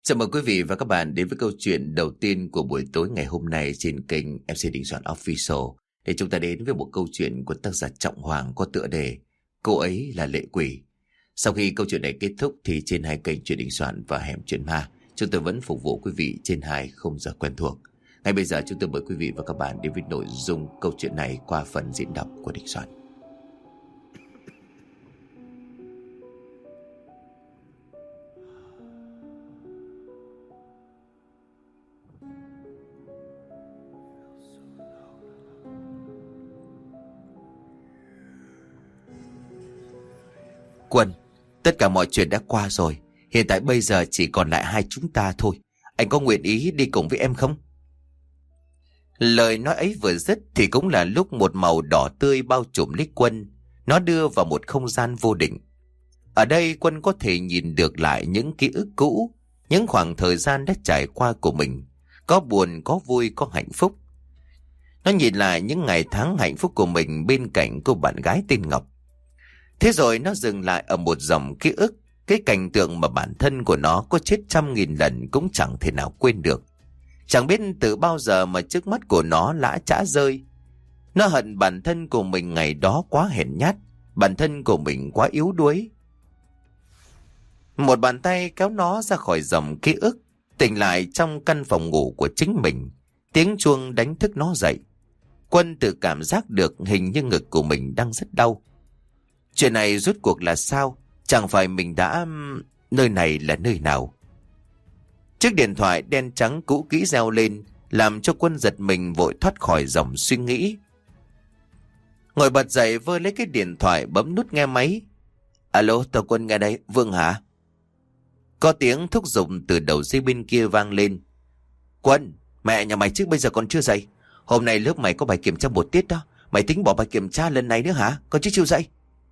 Chào mừng quý vị và các bạn đến với câu chuyện đầu tiên của buổi tối ngày hôm nay trên kênh MC Đình Soạn Official. Để chúng ta đến với một câu chuyện của tác giả Trọng Hoàng có tựa đề Cô ấy là lệ quỷ. Sau khi câu chuyện này kết thúc thì trên hai kênh Chuyện Đình Soạn và Hẻm Chuyện Ma, chúng tôi vẫn phục vụ quý vị trên hai khung giờ quen thuộc. Ngay bây giờ chúng tôi mời quý vị và các bạn đến với nội dung câu chuyện này qua phần diễn đọc của Đình Soạn. Quân, tất cả mọi chuyện đã qua rồi. Hiện tại bây giờ chỉ còn lại hai chúng ta thôi. Anh có nguyện ý đi cùng với em không? Lời nói ấy vừa dứt thì cũng là lúc một màu đỏ tươi bao trùm lấy Quân. Nó đưa vào một không gian vô định. Ở đây Quân có thể nhìn được lại những ký ức cũ, những khoảng thời gian đã trải qua của mình. Có buồn, có vui, có hạnh phúc. Nó nhìn lại những ngày tháng hạnh phúc của mình bên cạnh cô bạn gái tên Ngọc. Thế rồi nó dừng lại ở một dòng ký ức, cái cảnh tượng mà bản thân của nó có chết 100.000 lần cũng chẳng thể nào quên được. Chẳng biết từ bao giờ mà trước mắt của nó lã chã rơi. Nó hận bản thân của mình ngày đó quá hèn nhát, bản thân của mình quá yếu đuối. Một bàn tay kéo nó ra khỏi dòng ký ức, tỉnh lại trong căn phòng ngủ của chính mình. Tiếng chuông đánh thức nó dậy. Quân tự cảm giác được hình như ngực của mình đang rất đau. Chuyện này rốt cuộc là sao? Chẳng phải mình đã... Nơi này là nơi nào? Chiếc điện thoại đen trắng cũ kỹ reo lên, làm cho Quân giật mình vội thoát khỏi dòng suy nghĩ. Ngồi bật dậy vơ lấy cái điện thoại bấm nút nghe máy. Alo, tao Quân nghe đây, Vương hả? Có tiếng thúc giục từ đầu dây bên kia vang lên. Quân, mẹ nhà mày trước bây giờ còn chưa dậy. Hôm nay lớp mày có bài kiểm tra một tiết đó. Mày tính bỏ bài kiểm tra lần này nữa hả? Còn chứ chưa dậy?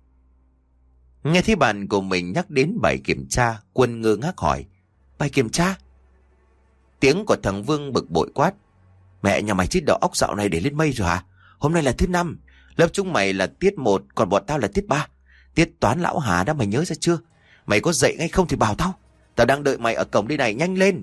Nghe thấy bạn của mình nhắc đến bài kiểm tra, Quân ngơ ngác hỏi. Bài kiểm tra? Tiếng của thằng Vương bực bội quát. Mẹ nhà mày chết đầu óc dạo này để lên mây rồi hả? Hôm nay là thứ 5. Lớp chúng mày là tiết 1, còn bọn tao là tiết 3. Tiết toán lão Hà đó, mày nhớ ra chưa? Mày có dậy ngay không thì bảo tao. Tao đang đợi mày ở cổng đây này, nhanh lên.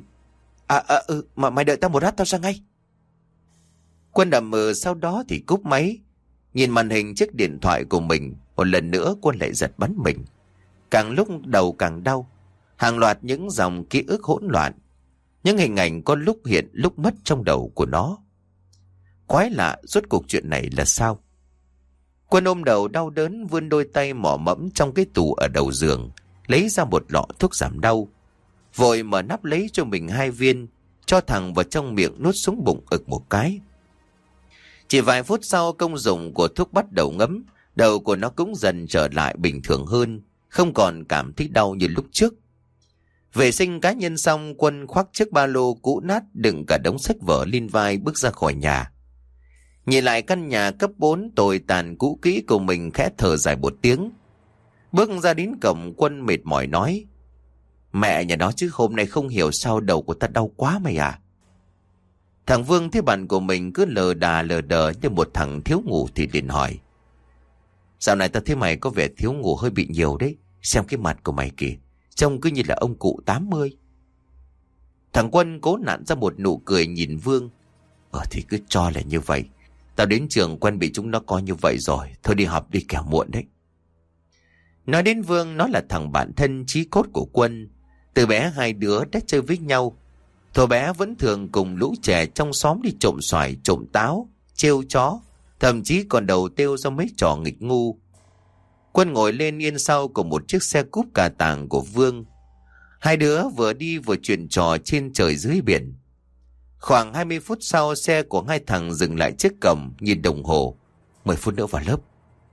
Mà mày đợi tao một lát, tao ra ngay. Quân đầm mờ sau đó thì cúp máy. Nhìn màn hình chiếc điện thoại của mình, một lần nữa Quân lại giật bắn mình. Càng lúc đầu càng đau. Hàng loạt những dòng ký ức hỗn loạn. Những hình ảnh có lúc hiện lúc mất trong đầu của nó. Quái lạ, rốt cuộc chuyện này là sao? Quân ôm đầu đau đớn vươn đôi tay mò mẫm trong cái tủ ở đầu giường, lấy ra một lọ thuốc giảm đau. Vội mở nắp lấy cho mình 2 viên, cho thẳng vào trong miệng nuốt xuống bụng ực một cái. Chỉ vài phút sau công dụng của thuốc bắt đầu ngấm, đầu của nó cũng dần trở lại bình thường hơn, không còn cảm thấy đau như lúc trước. Vệ sinh cá nhân xong, Quân khoác chiếc ba lô cũ nát đựng cả đống sách vở lên vai bước ra khỏi nhà. Nhìn lại căn nhà cấp 4 tồi tàn cũ kỹ của mình khẽ thở dài một tiếng. Bước ra đến cổng, Quân mệt mỏi nói. Mẹ nhà nó chứ hôm nay không hiểu sao đầu của ta đau quá mày à. Thằng Vương thấy bạn của mình cứ lờ đờ như một thằng thiếu ngủ thì liền hỏi. Dạo này ta thấy mày có vẻ thiếu ngủ hơi bị nhiều đấy. Xem cái mặt của mày kìa, trông cứ như là ông cụ 80. Thằng Quân cố nặn ra một nụ cười nhìn Vương. Thì cứ cho là như vậy. Tao đến trường quen bị chúng nó coi như vậy rồi. Thôi đi học đi kẻo muộn đấy. Nói đến Vương, nó là thằng bạn thân chí cốt của Quân. Từ bé hai đứa đã chơi với nhau. Thuở bé vẫn thường cùng lũ trẻ trong xóm đi trộm xoài, trộm táo, trêu chó, thậm chí còn đầu têu ra mấy trò nghịch ngu. Quân ngồi lên yên sau của một chiếc xe cúp cà tàng của Vương. Hai đứa vừa đi vừa chuyện trò trên trời dưới biển. Khoảng 20 phút sau, xe của hai thằng dừng lại trước cổng, nhìn đồng hồ. 10 phút nữa vào lớp.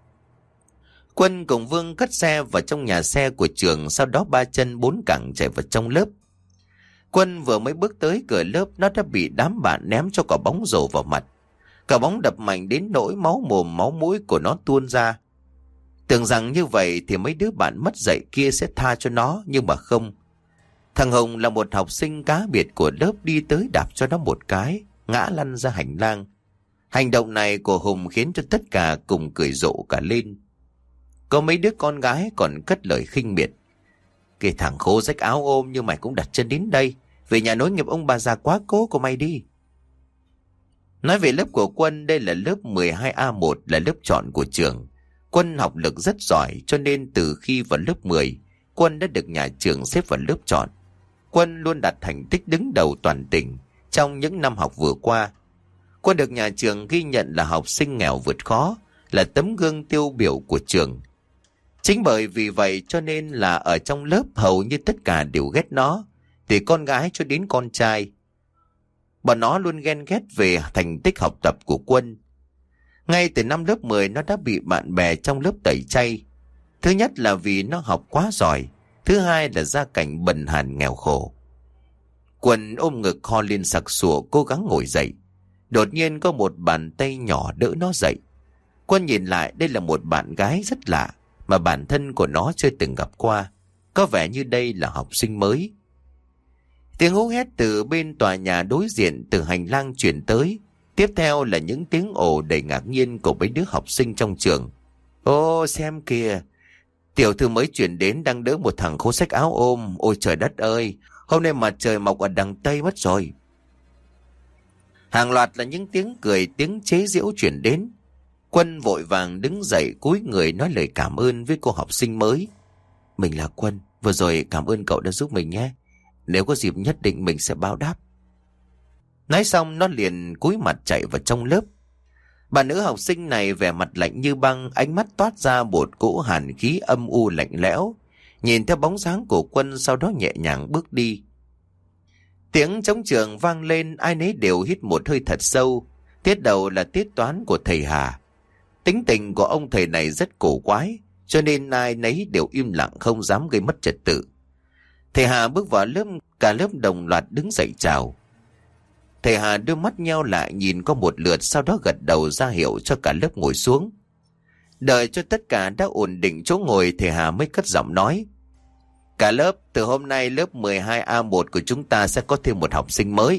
Quân cùng Vương cất xe vào trong nhà xe của trường, sau đó 3 chân 4 cẳng chạy vào trong lớp. Quân vừa mới bước tới cửa lớp, nó đã bị đám bạn ném cho quả bóng rổ vào mặt. Quả bóng đập mạnh đến nỗi máu mồm máu mũi của nó tuôn ra. Tưởng rằng như vậy thì mấy đứa bạn mất dạy kia sẽ tha cho nó, nhưng mà không. Thằng Hùng là một học sinh cá biệt của lớp đi tới đạp cho nó một cái, ngã lăn ra hành lang. Hành động này của Hùng khiến cho tất cả cùng cười rộ cả lên. Có mấy đứa con gái còn cất lời khinh miệt. Cái thằng khố rách áo ôm như mày cũng đặt chân đến đây, Về nhà nối nghiệp ông bà già quá cố của mày đi. Nói về lớp của Quân, đây là lớp 12A1, là lớp chọn của trường. Quân học lực rất giỏi, cho nên từ khi vào lớp 10, Quân đã được nhà trường xếp vào lớp chọn. Quân luôn đạt thành tích đứng đầu toàn tỉnh trong những năm học vừa qua. Quân được nhà trường ghi nhận là học sinh nghèo vượt khó, là tấm gương tiêu biểu của trường. Chính bởi vì vậy cho nên là ở trong lớp hầu như tất cả đều ghét nó, từ con gái cho đến con trai. Bọn nó luôn ghen ghét về thành tích học tập của Quân. Ngay từ năm lớp 10 nó đã bị bạn bè trong lớp tẩy chay. Thứ nhất là vì nó học quá giỏi, thứ hai là gia cảnh bần hàn nghèo khổ. Quân ôm ngực ho lên sặc sụa cố gắng ngồi dậy. Đột nhiên có một bàn tay nhỏ đỡ nó dậy. Quân nhìn lại, đây là một bạn gái rất lạ mà bản thân của nó chưa từng gặp qua. Có vẻ như đây là học sinh mới. Tiếng hú hét từ bên tòa nhà đối diện từ hành lang truyền tới. Tiếp theo là những tiếng ồ đầy ngạc nhiên của mấy đứa học sinh trong trường. Ô xem kìa, tiểu thư mới chuyển đến đang đỡ một thằng khố xách áo ôm. Ôi trời đất ơi, hôm nay mặt trời mọc ở đằng Tây mất rồi. Hàng loạt là những tiếng cười, tiếng chế giễu chuyển đến. Quân vội vàng đứng dậy cúi người nói lời cảm ơn với cô học sinh mới. Mình là Quân, vừa rồi cảm ơn cậu đã giúp mình nhé. Nếu có dịp nhất định mình sẽ báo đáp. Nói xong nó liền cúi mặt chạy vào trong lớp. Bà nữ học sinh này vẻ mặt lạnh như băng, ánh mắt toát ra một cỗ hàn khí âm u lạnh lẽo. Nhìn theo bóng dáng của Quân, sau đó nhẹ nhàng bước đi. Tiếng trống trường vang lên, ai nấy đều hít một hơi thật sâu. Tiết đầu là tiết toán của thầy Hà. Tính tình của ông thầy này rất cổ quái, cho nên ai nấy đều im lặng không dám gây mất trật tự. Thầy Hà bước vào lớp, cả lớp đồng loạt đứng dậy chào. Thầy Hà đưa mắt nheo lại nhìn có một lượt, sau đó gật đầu ra hiệu cho cả lớp ngồi xuống. Đợi cho tất cả đã ổn định chỗ ngồi, thầy Hà mới cất giọng nói. Cả lớp, từ hôm nay lớp 12A1 của chúng ta sẽ có thêm một học sinh mới.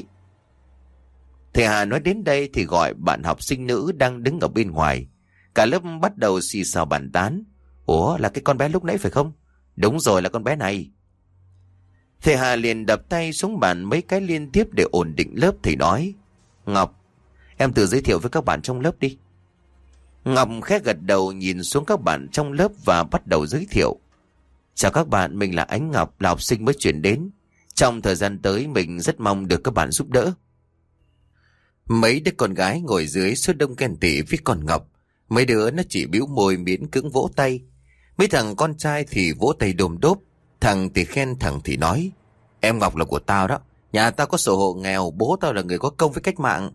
Thầy Hà nói đến đây thì gọi bạn học sinh nữ đang đứng ở bên ngoài. Cả lớp bắt đầu xì xào bàn tán. Ủa, là cái con bé lúc nãy phải không? Đúng rồi, là con bé này. Thầy Hà liền đập tay xuống bàn mấy cái liên tiếp để ổn định lớp. Thầy nói, Ngọc, em tự giới thiệu với các bạn trong lớp đi. Ngọc khẽ gật đầu nhìn xuống các bạn trong lớp và bắt đầu giới thiệu. Chào các bạn, mình là Ánh Ngọc, là học sinh mới chuyển đến. Trong thời gian tới mình rất mong được các bạn giúp đỡ. Mấy đứa con gái ngồi dưới số đông ghen tị với con Ngọc. Mấy đứa nó chỉ bĩu môi miễn cưỡng vỗ tay. Mấy thằng con trai thì vỗ tay đồm đốp. Thằng thì khen, thằng thì nói, em Ngọc là của tao đó. Nhà tao có sổ hộ nghèo, bố tao là người có công với cách mạng.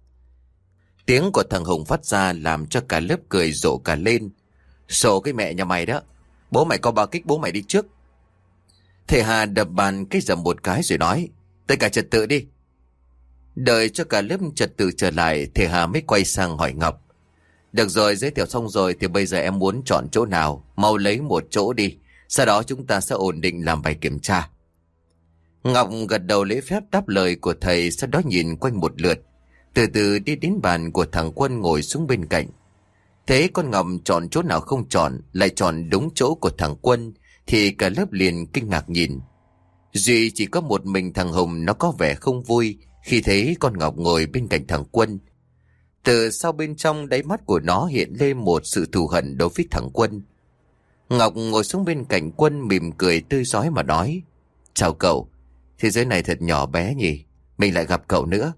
Tiếng của thằng Hùng phát ra làm cho cả lớp cười rộ cả lên. Sổ cái mẹ nhà mày đó. Bố mày có bao kích, bố mày đi trước. Thầy Hà đập bàn cái dầm một cái rồi nói, tất cả trật tự đi. Đợi cho cả lớp trật tự trở lại, thầy Hà mới quay sang hỏi Ngọc. Được rồi, giới thiệu xong rồi thì bây giờ em muốn chọn chỗ nào, mau lấy một chỗ đi. Sau đó chúng ta sẽ ổn định làm bài kiểm tra. Ngọc gật đầu lễ phép đáp lời của thầy, sau đó nhìn quanh một lượt. Từ từ đi đến bàn của thằng Quân ngồi xuống bên cạnh. Thế con Ngọc chọn chỗ nào không chọn, lại chọn đúng chỗ của thằng Quân, thì cả lớp liền kinh ngạc nhìn. Duy chỉ có một mình thằng Hùng nó có vẻ không vui khi thấy con Ngọc ngồi bên cạnh thằng Quân. Từ sau bên trong đáy mắt của nó hiện lên một sự thù hận đối với thằng Quân. Ngọc ngồi xuống bên cạnh Quân mỉm cười tươi rói mà nói, chào cậu, thế giới này thật nhỏ bé nhỉ, mình lại gặp cậu nữa.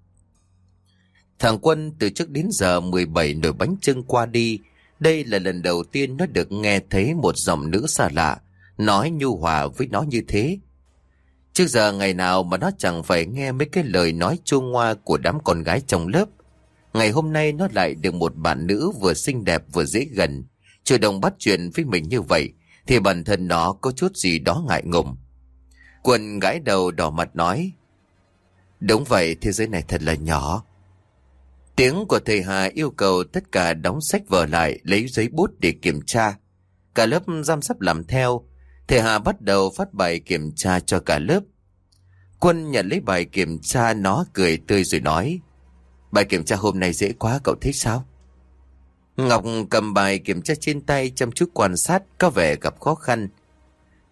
Thằng Quân từ trước đến giờ 17 nồi bánh chưng qua đi, đây là lần đầu tiên nó được nghe thấy một giọng nữ xa lạ nói nhu hòa với nó như thế. Trước giờ ngày nào mà nó chẳng phải nghe mấy cái lời nói chua ngoa của đám con gái trong lớp. Ngày hôm nay nó lại được một bạn nữ vừa xinh đẹp vừa dễ gần chủ động bắt chuyện với mình như vậy, thì bản thân nó có chút gì đó ngại ngùng. Quân gãi đầu đỏ mặt nói, đúng vậy, thế giới này thật là nhỏ. Tiếng của thầy Hà yêu cầu tất cả đóng sách vở lại, lấy giấy bút để kiểm tra. Cả lớp giam sắp làm theo. Thầy Hà bắt đầu phát bài kiểm tra cho cả lớp. Quân nhận lấy bài kiểm tra, nó cười tươi rồi nói, bài kiểm tra hôm nay dễ quá, cậu thấy sao? Ngọc cầm bài kiểm tra trên tay chăm chút quan sát, có vẻ gặp khó khăn.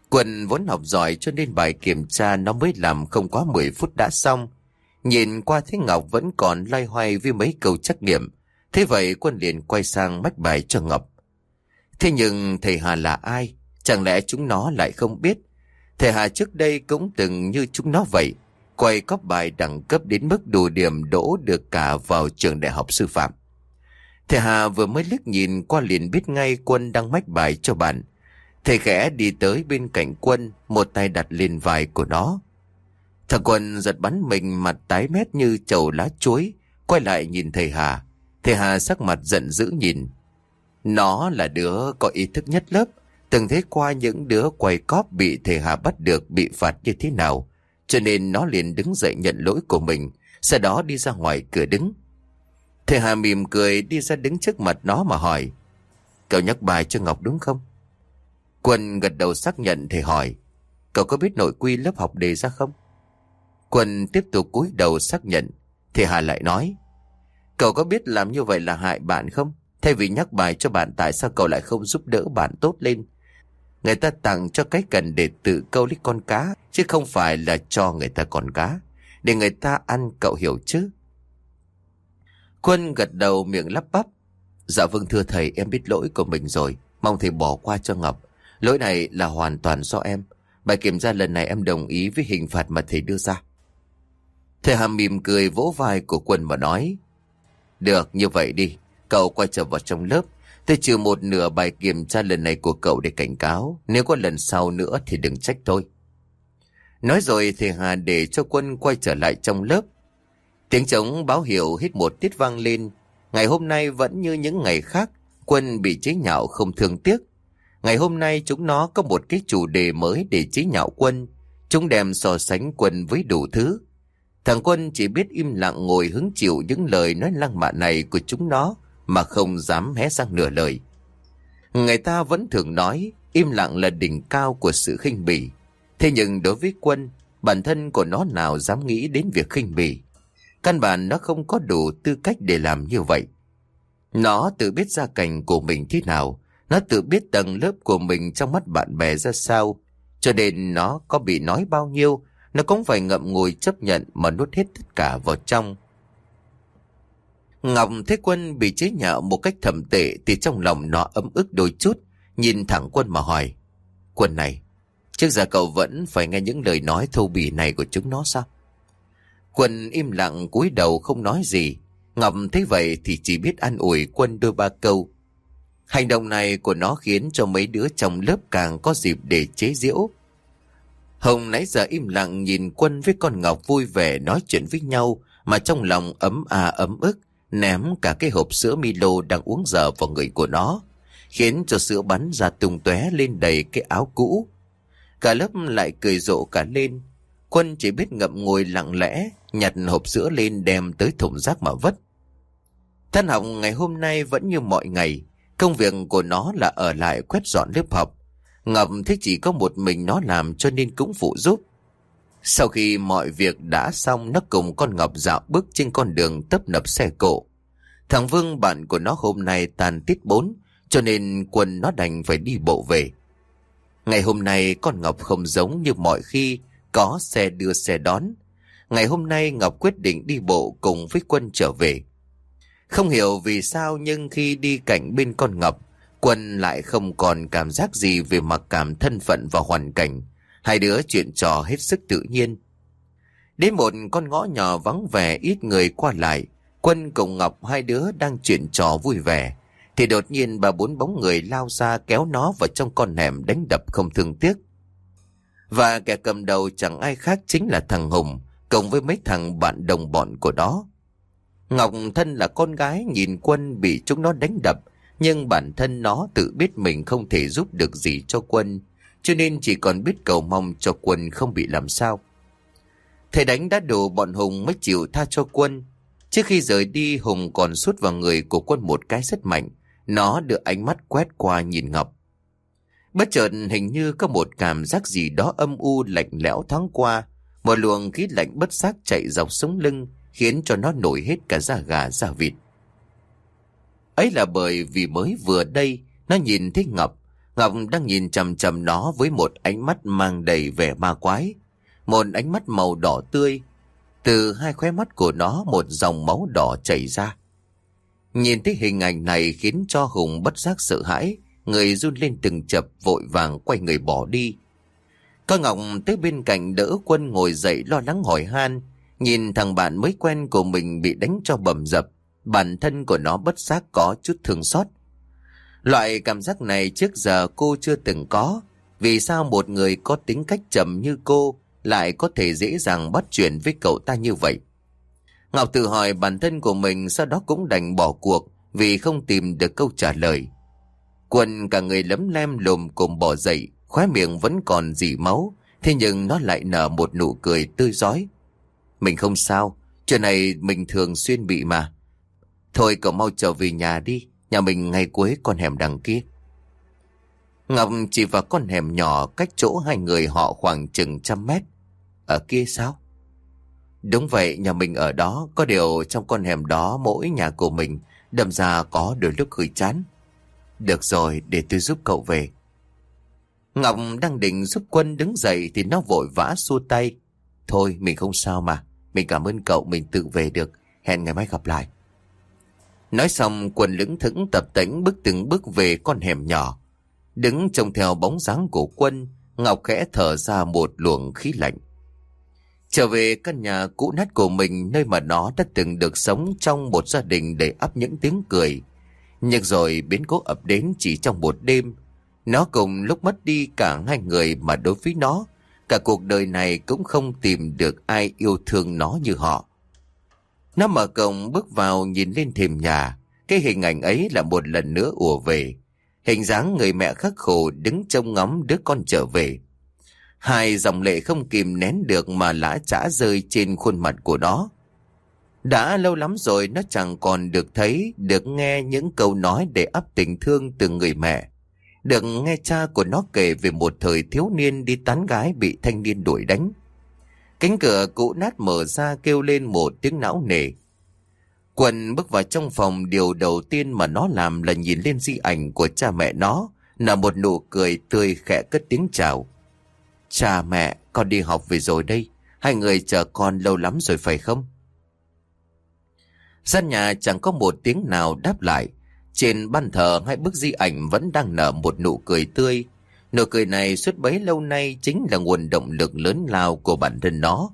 Quân vốn học giỏi cho nên bài kiểm tra nó mới làm không quá 10 phút đã xong. Nhìn qua thấy Ngọc vẫn còn loay hoay với mấy câu trắc nghiệm. Thế vậy Quân liền quay sang mách bài cho Ngọc. Thế nhưng thầy Hà là ai? Chẳng lẽ chúng nó lại không biết? Thầy Hà trước đây cũng từng như chúng nó vậy, quay cóp bài đẳng cấp đến mức đủ điểm đỗ được cả vào trường đại học sư phạm. Thầy Hà vừa mới liếc nhìn qua liền biết ngay Quân đang mách bài cho bạn. Thầy khẽ đi tới bên cạnh Quân, một tay đặt lên vai của nó. Thằng Quân giật bắn mình, mặt tái mét như chầu lá chuối, quay lại nhìn thầy Hà. Thầy Hà sắc mặt giận dữ nhìn. Nó là đứa có ý thức nhất lớp, từng thấy qua những đứa quay cóp bị thầy Hà bắt được bị phạt như thế nào, cho nên nó liền đứng dậy nhận lỗi của mình, sau đó đi ra ngoài cửa đứng. Thầy Hà mỉm cười đi ra đứng trước mặt nó mà hỏi. Cậu nhắc bài cho Ngọc đúng không? Quân gật đầu xác nhận. Thầy hỏi. Cậu có biết nội quy lớp học đề ra không? Quân tiếp tục cúi đầu xác nhận. Thầy Hà lại nói. Cậu có biết làm như vậy là hại bạn không? Thay vì nhắc bài cho bạn, tại sao cậu lại không giúp đỡ bạn tốt lên? Người ta tặng cho cái cần để tự câu lấy con cá, chứ không phải là cho người ta con cá để người ta ăn, cậu hiểu chứ? Quân gật đầu miệng lắp bắp. Dạ vâng thưa thầy, em biết lỗi của mình rồi, mong thầy bỏ qua cho Ngọc. Lỗi này là hoàn toàn do em. Bài kiểm tra lần này em đồng ý với hình phạt mà thầy đưa ra. Thầy Hà mỉm cười vỗ vai của Quân mà nói. Được, như vậy đi, cậu quay trở vào trong lớp. Tôi trừ một nửa bài kiểm tra lần này của cậu để cảnh cáo. Nếu có lần sau nữa thì đừng trách tôi. Nói rồi thầy Hà để cho Quân quay trở lại trong lớp. Tiếng trống báo hiệu hết một tiết vang lên. Ngày hôm nay vẫn như những ngày khác, Quân bị chế nhạo không thương tiếc. Ngày hôm nay chúng nó có một cái chủ đề mới để chế nhạo Quân. Chúng đem so sánh Quân với đủ thứ. Thằng Quân chỉ biết im lặng ngồi hứng chịu những lời nói lăng mạ này của chúng nó mà không dám hé răng nửa lời. Người ta vẫn thường nói im lặng là đỉnh cao của sự khinh bỉ. Thế nhưng đối với Quân, bản thân của nó nào dám nghĩ đến việc khinh bỉ. Căn bản nó không có đủ tư cách để làm như vậy. Nó tự biết gia cảnh của mình thế nào, nó tự biết tầng lớp của mình trong mắt bạn bè ra sao, cho nên nó có bị nói bao nhiêu, nó cũng phải ngậm ngùi chấp nhận mà nuốt hết tất cả vào trong. Ngọc thấy Quân bị chế nhạo một cách thậm tệ thì trong lòng nó ấm ức đôi chút, nhìn thẳng Quân mà hỏi. Quân này, trước giờ cậu vẫn phải nghe những lời nói thô bỉ này của chúng nó sao? Quân im lặng cúi đầu không nói gì. Ngọc thấy vậy thì chỉ biết an ủi Quân đôi ba câu. Hành động này của nó khiến cho mấy đứa trong lớp càng có dịp để chế giễu. Hồng nãy giờ im lặng nhìn Quân với con Ngọc vui vẻ nói chuyện với nhau, mà trong lòng ấm ấm ức, ném cả cái hộp sữa Milo đang uống dở vào người của nó, khiến cho sữa bắn ra tung tóe lên đầy cái áo cũ. Cả lớp lại cười rộ cả lên. Quân chỉ biết ngậm ngùi lặng lẽ nhặt hộp sữa lên đem tới thùng rác mà vứt. Tan học ngày hôm nay vẫn như mọi ngày. Công việc của nó là ở lại quét dọn lớp học. Ngọc thấy chỉ có một mình nó làm cho nên cũng phụ giúp. Sau khi mọi việc đã xong, nó cùng con Ngọc dạo bước trên con đường tấp nập xe cộ. Thằng Vương bạn của nó hôm nay tàn tiết 4, cho nên Quân nó đành phải đi bộ về. Ngày hôm nay con Ngọc không giống như mọi khi có xe đưa xe đón. Ngày hôm nay Ngọc quyết định đi bộ cùng với Quân trở về. Không hiểu vì sao nhưng khi đi cạnh bên con Ngọc, Quân lại không còn cảm giác gì về mặc cảm thân phận và hoàn cảnh. Hai đứa chuyện trò hết sức tự nhiên. Đến một con ngõ nhỏ vắng vẻ ít người qua lại, Quân cùng Ngọc hai đứa đang chuyện trò vui vẻ, thì đột nhiên 3-4 bóng người lao ra kéo nó vào trong con hẻm đánh đập không thương tiếc. Và kẻ cầm đầu chẳng ai khác chính là thằng Hùng, cùng với mấy thằng bạn đồng bọn của nó. Ngọc thân là con gái nhìn Quân bị chúng nó đánh đập, nhưng bản thân nó tự biết mình không thể giúp được gì cho Quân, cho nên chỉ còn biết cầu mong cho Quân không bị làm sao. Thầy đánh đã đủ bọn Hùng mới chịu tha cho Quân. Trước khi rời đi, Hùng còn sút vào người của Quân một cái rất mạnh. Nó đưa ánh mắt quét qua nhìn Ngọc. Bất chợt hình như có một cảm giác gì đó âm u lạnh lẽo thoáng qua. Một luồng khí lạnh bất giác chạy dọc sống lưng, khiến cho nó nổi hết cả da gà da vịt. Ấy là bởi vì mới vừa đây nó nhìn thấy Ngọc. Ngọc đang nhìn chằm chằm nó với một ánh mắt mang đầy vẻ ma quái. Một ánh mắt màu đỏ tươi. Từ hai khóe mắt của nó một dòng máu đỏ chảy ra. Nhìn thấy hình ảnh này khiến cho Hùng bất giác sợ hãi. Người run lên từng chập, vội vàng quay người bỏ đi. Có Ngọc tới bên cạnh đỡ Quân ngồi dậy lo lắng hỏi han. Nhìn thằng bạn mới quen của mình bị đánh cho bầm dập, bản thân của nó bất giác có chút thương xót. Loại cảm giác này trước giờ cô chưa từng có. Vì sao một người có tính cách chậm như cô lại có thể dễ dàng bắt chuyện với cậu ta như vậy? Ngọc tự hỏi bản thân của mình, sau đó cũng đành bỏ cuộc vì không tìm được câu trả lời. Quân cả người lấm lem lồm cồm bò dậy, khóe miệng vẫn còn rỉ máu, thế nhưng nó lại nở một nụ cười tươi rói. Mình không sao, chuyện này mình thường xuyên bị mà. Thôi cậu mau trở về nhà đi, nhà mình ngay cuối con hẻm đằng kia. Ngọc chỉ vào con hẻm nhỏ cách chỗ hai người họ khoảng chừng 100 mét. Ở kia sao? Đúng vậy, nhà mình ở đó, có điều trong con hẻm đó mỗi nhà của mình đâm ra có đôi lúc hơi chán. Được rồi, để tôi giúp cậu về. Ngọc đang định giúp Quân đứng dậy thì nó vội vã xua tay. Thôi mình không sao mà, mình cảm ơn cậu, mình tự về được, hẹn ngày mai gặp lại. Nói xong Quân lững thững tập tễnh bước từng bước về con hẻm nhỏ. Đứng trông theo bóng dáng của Quân, Ngọc khẽ thở ra một luồng khí lạnh. Trở về căn nhà cũ nát của mình, nơi mà nó đã từng được sống trong một gia đình đầy ắp những tiếng cười. Nhưng rồi biến cố ập đến chỉ trong một đêm. Nó cùng lúc mất đi cả hai người mà đối với nó, cả cuộc đời này cũng không tìm được ai yêu thương nó như họ. Nó mở cổng bước vào nhìn lên thềm nhà. Cái hình ảnh ấy là một lần nữa ùa về. Hình dáng người mẹ khắc khổ đứng trông ngóng đứa con trở về. Hai dòng lệ không kìm nén được mà lã chã rơi trên khuôn mặt của nó. Đã lâu lắm rồi nó chẳng còn được thấy, được nghe những câu nói để ắp tình thương từ người mẹ. Được nghe cha của nó kể về một thời thiếu niên đi tán gái bị thanh niên đuổi đánh. Cánh cửa cũ nát mở ra kêu lên một tiếng não nề. Quân bước vào trong phòng, điều đầu tiên mà nó làm là nhìn lên di ảnh của cha mẹ nó, là một nụ cười tươi khẽ cất tiếng chào. Cha mẹ, con đi học về rồi đây, hai người chờ con lâu lắm rồi phải không? Gian nhà chẳng có một tiếng nào đáp lại. Trên ban thờ hai bức di ảnh vẫn đang nở một nụ cười tươi. Nụ cười này suốt bấy lâu nay chính là nguồn động lực lớn lao của bản thân nó.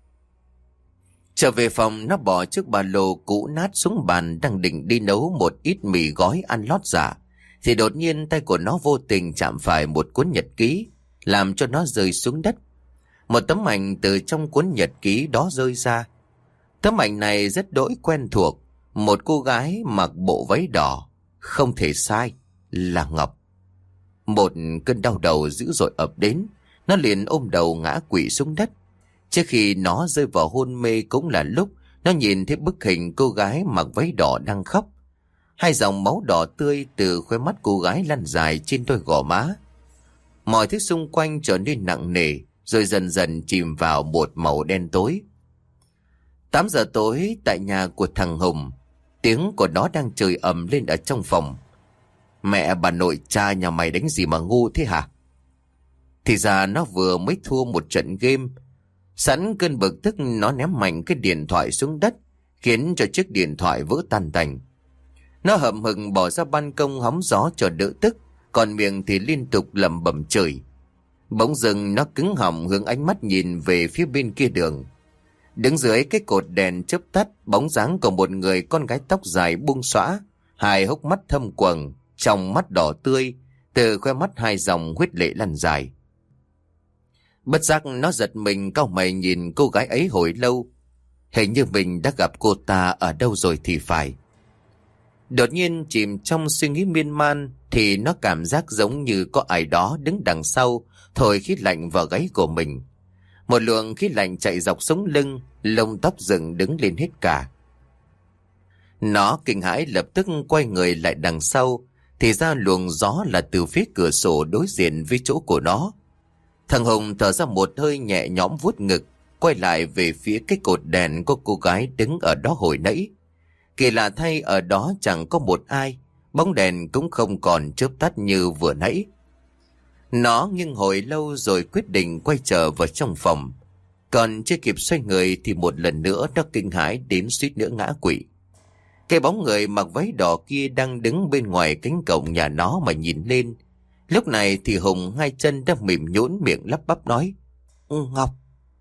Trở về phòng, nó bỏ chiếc ba lô cũ nát xuống bàn, đang định đi nấu một ít mì gói ăn lót dạ, thì đột nhiên tay của nó vô tình chạm phải một cuốn nhật ký, làm cho nó rơi xuống đất. Một tấm ảnh từ trong cuốn nhật ký đó rơi ra. Tấm ảnh này rất đỗi quen thuộc. Một cô gái mặc bộ váy đỏ. Không thể sai, là Ngọc. Một cơn đau đầu dữ dội ập đến. Nó liền ôm đầu ngã quỵ xuống đất. Trước khi nó rơi vào hôn mê cũng là lúc nó nhìn thấy bức hình cô gái mặc váy đỏ đang khóc. Hai dòng máu đỏ tươi từ khóe mắt cô gái lăn dài trên đôi gò má. Mọi thứ xung quanh trở nên nặng nề, rồi dần dần chìm vào một màu đen tối. 8 giờ tối tại nhà của thằng Hùng, tiếng của nó đang chửi ầm lên ở trong phòng. Mẹ bà nội cha nhà mày đánh gì mà ngu thế hả? Thì ra nó vừa mới thua một trận game. Sẵn cơn bực tức, nó ném mạnh cái điện thoại xuống đất, khiến cho chiếc điện thoại vỡ tan tành. Nó hậm hực bỏ ra ban công hóng gió cho đỡ tức, còn miệng thì liên tục lẩm bẩm chửi. Bỗng dưng nó cứng họng hướng ánh mắt nhìn về phía bên kia đường. Đứng dưới cái cột đèn chớp tắt, bóng dáng của một người con gái tóc dài buông xõa, hai hốc mắt thâm quầng, trong mắt đỏ tươi, từ khoe mắt hai dòng huyết lệ lăn dài. Bất giác nó giật mình cau mày nhìn cô gái ấy hồi lâu. Hình như mình đã gặp cô ta ở đâu rồi thì phải. Đột nhiên chìm trong suy nghĩ miên man, thì nó cảm giác giống như có ai đó đứng đằng sau thổi khí lạnh vào gáy của mình. Một luồng khí lạnh chạy dọc sống lưng, lông tóc dựng đứng lên hết cả. Nó kinh hãi lập tức quay người lại đằng sau, thì ra luồng gió là từ phía cửa sổ đối diện với chỗ của nó. Thằng Hùng thở ra một hơi nhẹ nhõm vuốt ngực, quay lại về phía cái cột đèn của cô gái đứng ở đó hồi nãy. Kỳ lạ thay, ở đó chẳng có một ai, bóng đèn cũng không còn chớp tắt như vừa nãy. Nó nghiêng hồi lâu rồi quyết định quay trở vào trong phòng. Còn chưa kịp xoay người thì một lần nữa nó kinh hãi đến suýt nữa ngã quỵ. Cái bóng người mặc váy đỏ kia đang đứng bên ngoài cánh cổng nhà nó mà nhìn lên. Lúc này thì Hùng hai chân đã mềm nhũn, miệng lắp bắp nói: Ngọc.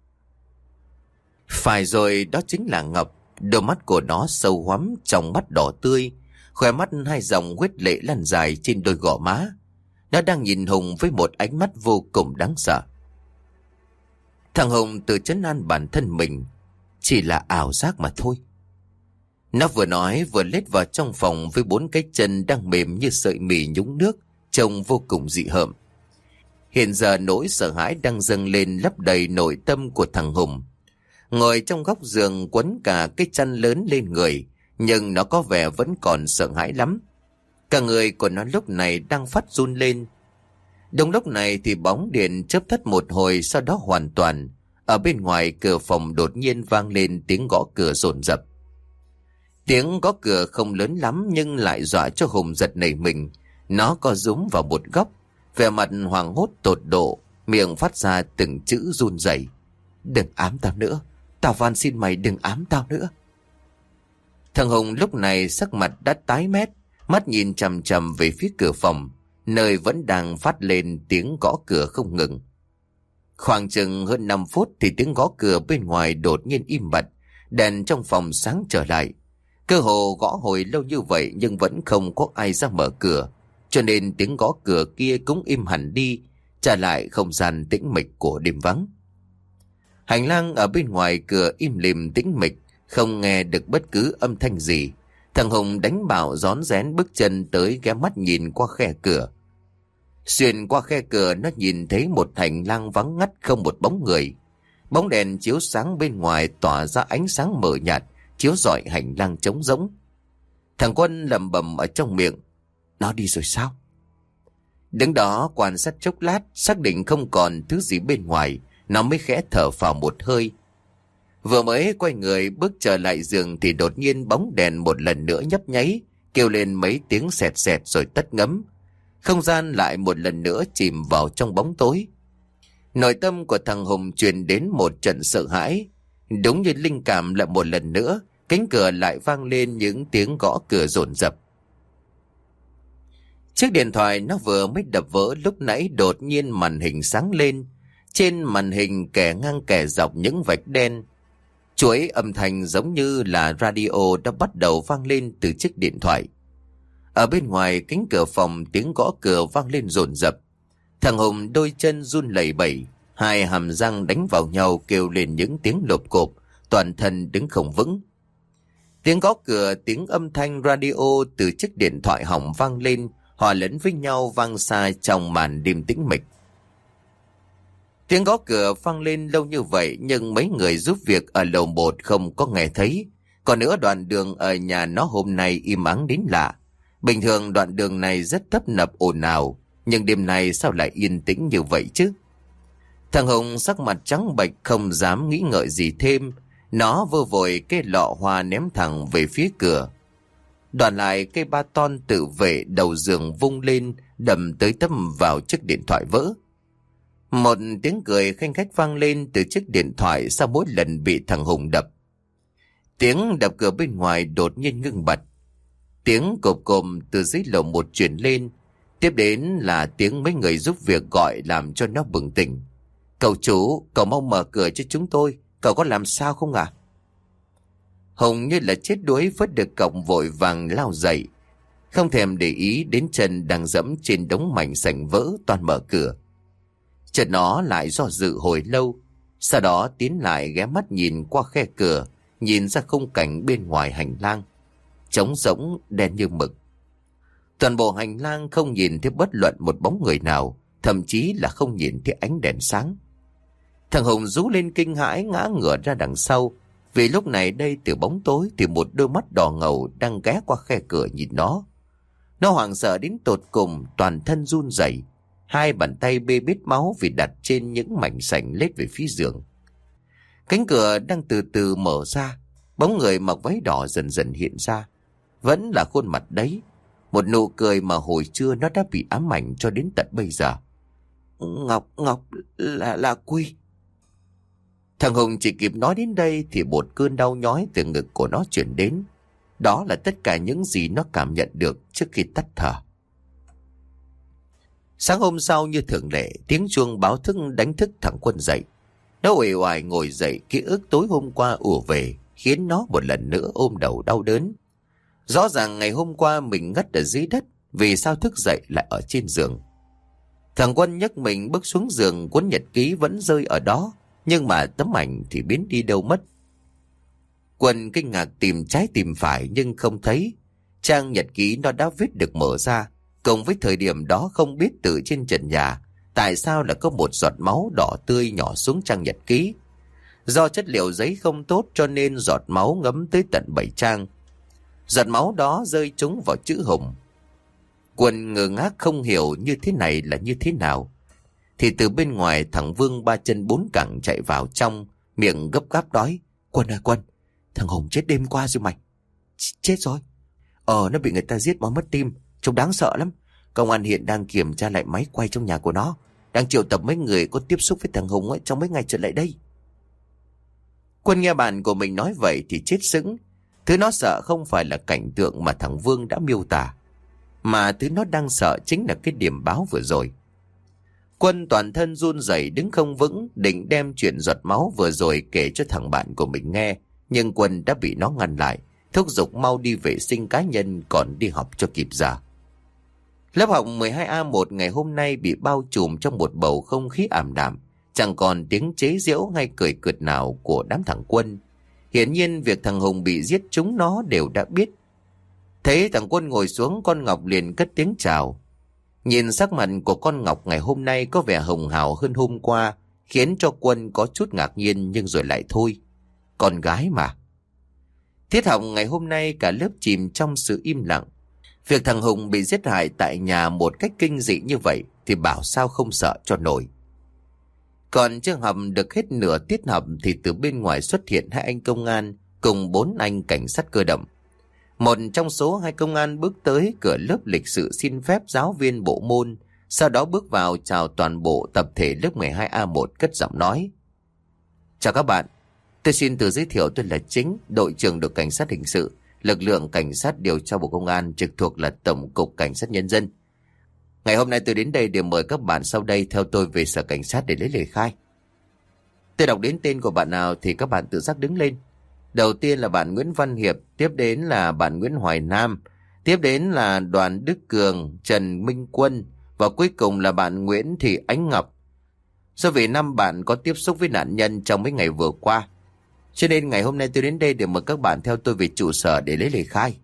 Phải rồi, đó chính là Ngọc. Đôi mắt của nó sâu hoắm, trong mắt đỏ tươi, khóe mắt hai dòng huyết lệ lăn dài trên đôi gò má. Nó đang nhìn Hùng với một ánh mắt vô cùng đáng sợ. Thằng Hùng tự trấn an bản thân mình, chỉ là ảo giác mà thôi. Nó vừa nói vừa lết vào trong phòng với 4 cái chân đang mềm như sợi mì nhúng nước, trông vô cùng dị hợm. Hiện giờ nỗi sợ hãi đang dâng lên lấp đầy nội tâm của thằng Hùng. Ngồi trong góc giường quấn cả cái chăn lớn lên người, nhưng nó có vẻ vẫn còn sợ hãi lắm. Cả người của nó lúc này đang phát run lên. Đúng lúc này thì bóng điện chớp tắt một hồi, sau đó hoàn toàn. Ở bên ngoài cửa phòng đột nhiên vang lên tiếng gõ cửa dồn dập. Tiếng gõ cửa không lớn lắm nhưng lại dọa cho Hùng giật nảy mình. Nó co rúm vào một góc, vẻ mặt hoảng hốt tột độ, miệng phát ra từng chữ run rẩy: Đừng ám tao nữa, tao van xin mày đừng ám tao nữa. Thằng Hùng lúc này sắc mặt đã tái mét, mắt nhìn chằm chằm về phía cửa phòng, nơi vẫn đang phát lên tiếng gõ cửa không ngừng. Khoảng chừng hơn 5 phút thì tiếng gõ cửa bên ngoài đột nhiên im bặt, đèn trong phòng sáng trở lại. Cơ hồ gõ hồi lâu như vậy nhưng vẫn không có ai ra mở cửa, cho nên tiếng gõ cửa kia cũng im hẳn đi, trả lại không gian tĩnh mịch của đêm vắng. Hành lang ở bên ngoài cửa im lìm tĩnh mịch, không nghe được bất cứ âm thanh gì. Thằng Hùng đánh bạo rón rén bước chân tới, ghé mắt nhìn qua khe cửa. Xuyên qua khe cửa, nó nhìn thấy một hành lang vắng ngắt không một bóng người. Bóng đèn chiếu sáng bên ngoài tỏa ra ánh sáng mờ nhạt, chiếu rọi hành lang trống rỗng. Thằng Quân lẩm bẩm ở trong miệng: Nó đi rồi sao? Đứng đó quan sát chốc lát, xác định không còn thứ gì bên ngoài, nó mới khẽ thở phào một hơi. Vừa mới quay người bước trở lại giường thì đột nhiên bóng đèn một lần nữa nhấp nháy, kêu lên mấy tiếng sẹt sẹt rồi tắt ngấm. Không gian lại một lần nữa chìm vào trong bóng tối. Nội tâm của thằng Hùng truyền đến một trận sợ hãi. Đúng như linh cảm, lại một lần nữa cánh cửa lại vang lên những tiếng gõ cửa dồn dập. Chiếc điện thoại nó vừa mới đập vỡ lúc nãy đột nhiên màn hình sáng lên. Trên màn hình kẻ ngang kẻ dọc những vạch đen. Chuỗi âm thanh giống như là radio đã bắt đầu vang lên từ chiếc điện thoại. Ở bên ngoài cánh cửa phòng tiếng gõ cửa vang lên dồn dập. Thằng Hùng đôi chân run lẩy bẩy, hai hàm răng đánh vào nhau kêu lên những tiếng lộp cộp, toàn thân đứng không vững. Tiếng gõ cửa, tiếng âm thanh radio từ chiếc điện thoại hỏng vang lên, hòa lẫn với nhau vang xa trong màn đêm tĩnh mịch. Tiếng gõ cửa vang lên lâu như vậy nhưng mấy người giúp việc ở lầu 1 không có nghe thấy. Còn nữa, đoạn đường ở nhà nó hôm nay im ắng đến lạ. Bình thường đoạn đường này rất tấp nập ồn ào, nhưng đêm nay sao lại yên tĩnh như vậy chứ? Thằng Hùng sắc mặt trắng bệch không dám nghĩ ngợi gì thêm. Nó vơ vội cái lọ hoa ném thẳng về phía cửa. Đoạn lại cây ba ton tự vệ đầu giường vung lên, đầm tới tấp vào chiếc điện thoại vỡ. Một tiếng cười khanh khách vang lên từ chiếc điện thoại sau mỗi lần bị thằng Hùng đập. Tiếng đập cửa bên ngoài đột nhiên ngưng bặt. Tiếng cộp cộm từ dưới lầu 1 truyền lên. Tiếp đến là tiếng mấy người giúp việc gọi làm cho nó bừng tỉnh. Cậu chủ, cậu mau mở cửa cho chúng tôi. Cậu có làm sao không ạ? Hùng như là chết đuối vớt được cọng vội vàng lao dậy. Không thèm để ý đến chân đang dẫm trên đống mảnh sành vỡ, toàn mở cửa. Chợt nó lại do dự hồi lâu. Sau đó tiến lại ghé mắt nhìn qua khe cửa, nhìn ra khung cảnh bên ngoài hành lang. Trống rỗng đen như mực. Toàn bộ hành lang không nhìn thấy bất luận một bóng người nào, thậm chí là không nhìn thấy ánh đèn sáng. Thằng Hùng rú lên kinh hãi, ngã ngửa ra đằng sau. Vì lúc này đây từ bóng tối thì một đôi mắt đỏ ngầu đang ghé qua khe cửa nhìn nó. Nó hoảng sợ đến tột cùng, toàn thân run rẩy, hai bàn tay bê bết máu vì đặt trên những mảnh sành lết về phía giường. Cánh cửa đang từ từ mở ra, bóng người mặc váy đỏ dần dần hiện ra. Vẫn là khuôn mặt đấy, một nụ cười mà hồi trưa nó đã bị ám ảnh cho đến tận bây giờ. Ngọc là Quy. Thằng Hùng chỉ kịp nói đến đây thì một cơn đau nhói từ ngực của nó chuyển đến. Đó là tất cả những gì nó cảm nhận được trước khi tắt thở. Sáng hôm sau như thường lệ, tiếng chuông báo thức đánh thức thằng Quân dậy. Nó uể oải ngồi dậy, ký ức tối hôm qua ùa về, khiến nó một lần nữa ôm đầu đau đớn. Rõ ràng ngày hôm qua mình ngất ở dưới đất, vì sao thức dậy lại ở trên giường. Thằng Quân nhấc mình bước xuống giường, cuốn nhật ký vẫn rơi ở đó, nhưng mà tấm ảnh thì biến đi đâu mất. Quân kinh ngạc tìm trái tìm phải nhưng không thấy. Trang nhật ký nó đã viết được mở ra, cùng với thời điểm đó không biết từ trên trần nhà tại sao lại có một giọt máu đỏ tươi nhỏ xuống trang nhật ký. Do chất liệu giấy không tốt cho nên giọt máu ngấm tới tận 7 trang. Giọt máu đó rơi trúng vào chữ Hùng. Quân ngơ ngác không hiểu như thế này là như thế nào. Thì từ bên ngoài thằng Vương ba chân bốn cẳng chạy vào trong, miệng gấp gáp nói: Quân ơi Quân, thằng Hùng chết đêm qua rồi mày. Chết rồi? Nó bị người ta giết mà mất tim, trông đáng sợ lắm. Công an hiện đang kiểm tra lại máy quay trong nhà của nó, đang triệu tập mấy người có tiếp xúc với thằng Hùng trong mấy ngày trở lại đây. Quân nghe bạn của mình nói vậy thì chết sững. Thứ nó sợ không phải là cảnh tượng mà thằng Vương đã miêu tả, mà thứ nó đang sợ chính là cái điểm báo vừa rồi. Quân toàn thân run rẩy đứng không vững, định đem chuyện giọt máu vừa rồi kể cho thằng bạn của mình nghe, nhưng Quân đã bị nó ngăn lại, thúc giục mau đi vệ sinh cá nhân còn đi học cho kịp giờ. Lớp học 12A1 ngày hôm nay bị bao trùm trong một bầu không khí ảm đạm, chẳng còn tiếng chế giễu hay cười cợt nào của đám thằng Quân. Hiển nhiên việc thằng Hùng bị giết chúng nó đều đã biết. Thấy thằng Quân ngồi xuống, con Ngọc liền cất tiếng chào. Nhìn sắc mặt của con Ngọc ngày hôm nay có vẻ hồng hào hơn hôm qua, khiến cho Quân có chút ngạc nhiên nhưng rồi lại thôi. Con gái mà. Tiết học ngày hôm nay cả lớp chìm trong sự im lặng. Việc thằng Hùng bị giết hại tại nhà một cách kinh dị như vậy thì bảo sao không sợ cho nổi. Còn chưa học được hết nửa tiết học thì từ bên ngoài xuất hiện 2 anh công an cùng 4 anh cảnh sát cơ động. Một trong số 2 công an bước tới cửa lớp lịch sự xin phép giáo viên bộ môn, sau đó bước vào chào toàn bộ tập thể lớp 12A1 cất giọng nói: Chào các bạn, tôi xin tự giới thiệu, tôi là Chính, đội trưởng đội cảnh sát hình sự, lực lượng cảnh sát điều tra bộ công an, trực thuộc là Tổng cục Cảnh sát Nhân dân. Ngày hôm nay tôi đến đây để mời các bạn sau đây theo tôi về sở cảnh sát để lấy lời khai. Tôi đọc đến tên của bạn nào thì các bạn tự giác đứng lên. Đầu tiên là bạn Nguyễn Văn Hiệp, tiếp đến là bạn Nguyễn Hoài Nam, tiếp đến là Đoàn Đức Cường, Trần Minh Quân và cuối cùng là bạn Nguyễn Thị Ánh Ngọc. Do vì 5 bạn có tiếp xúc với nạn nhân trong mấy ngày vừa qua, cho nên ngày hôm nay tôi đến đây để mời các bạn theo tôi về trụ sở để lấy lời khai.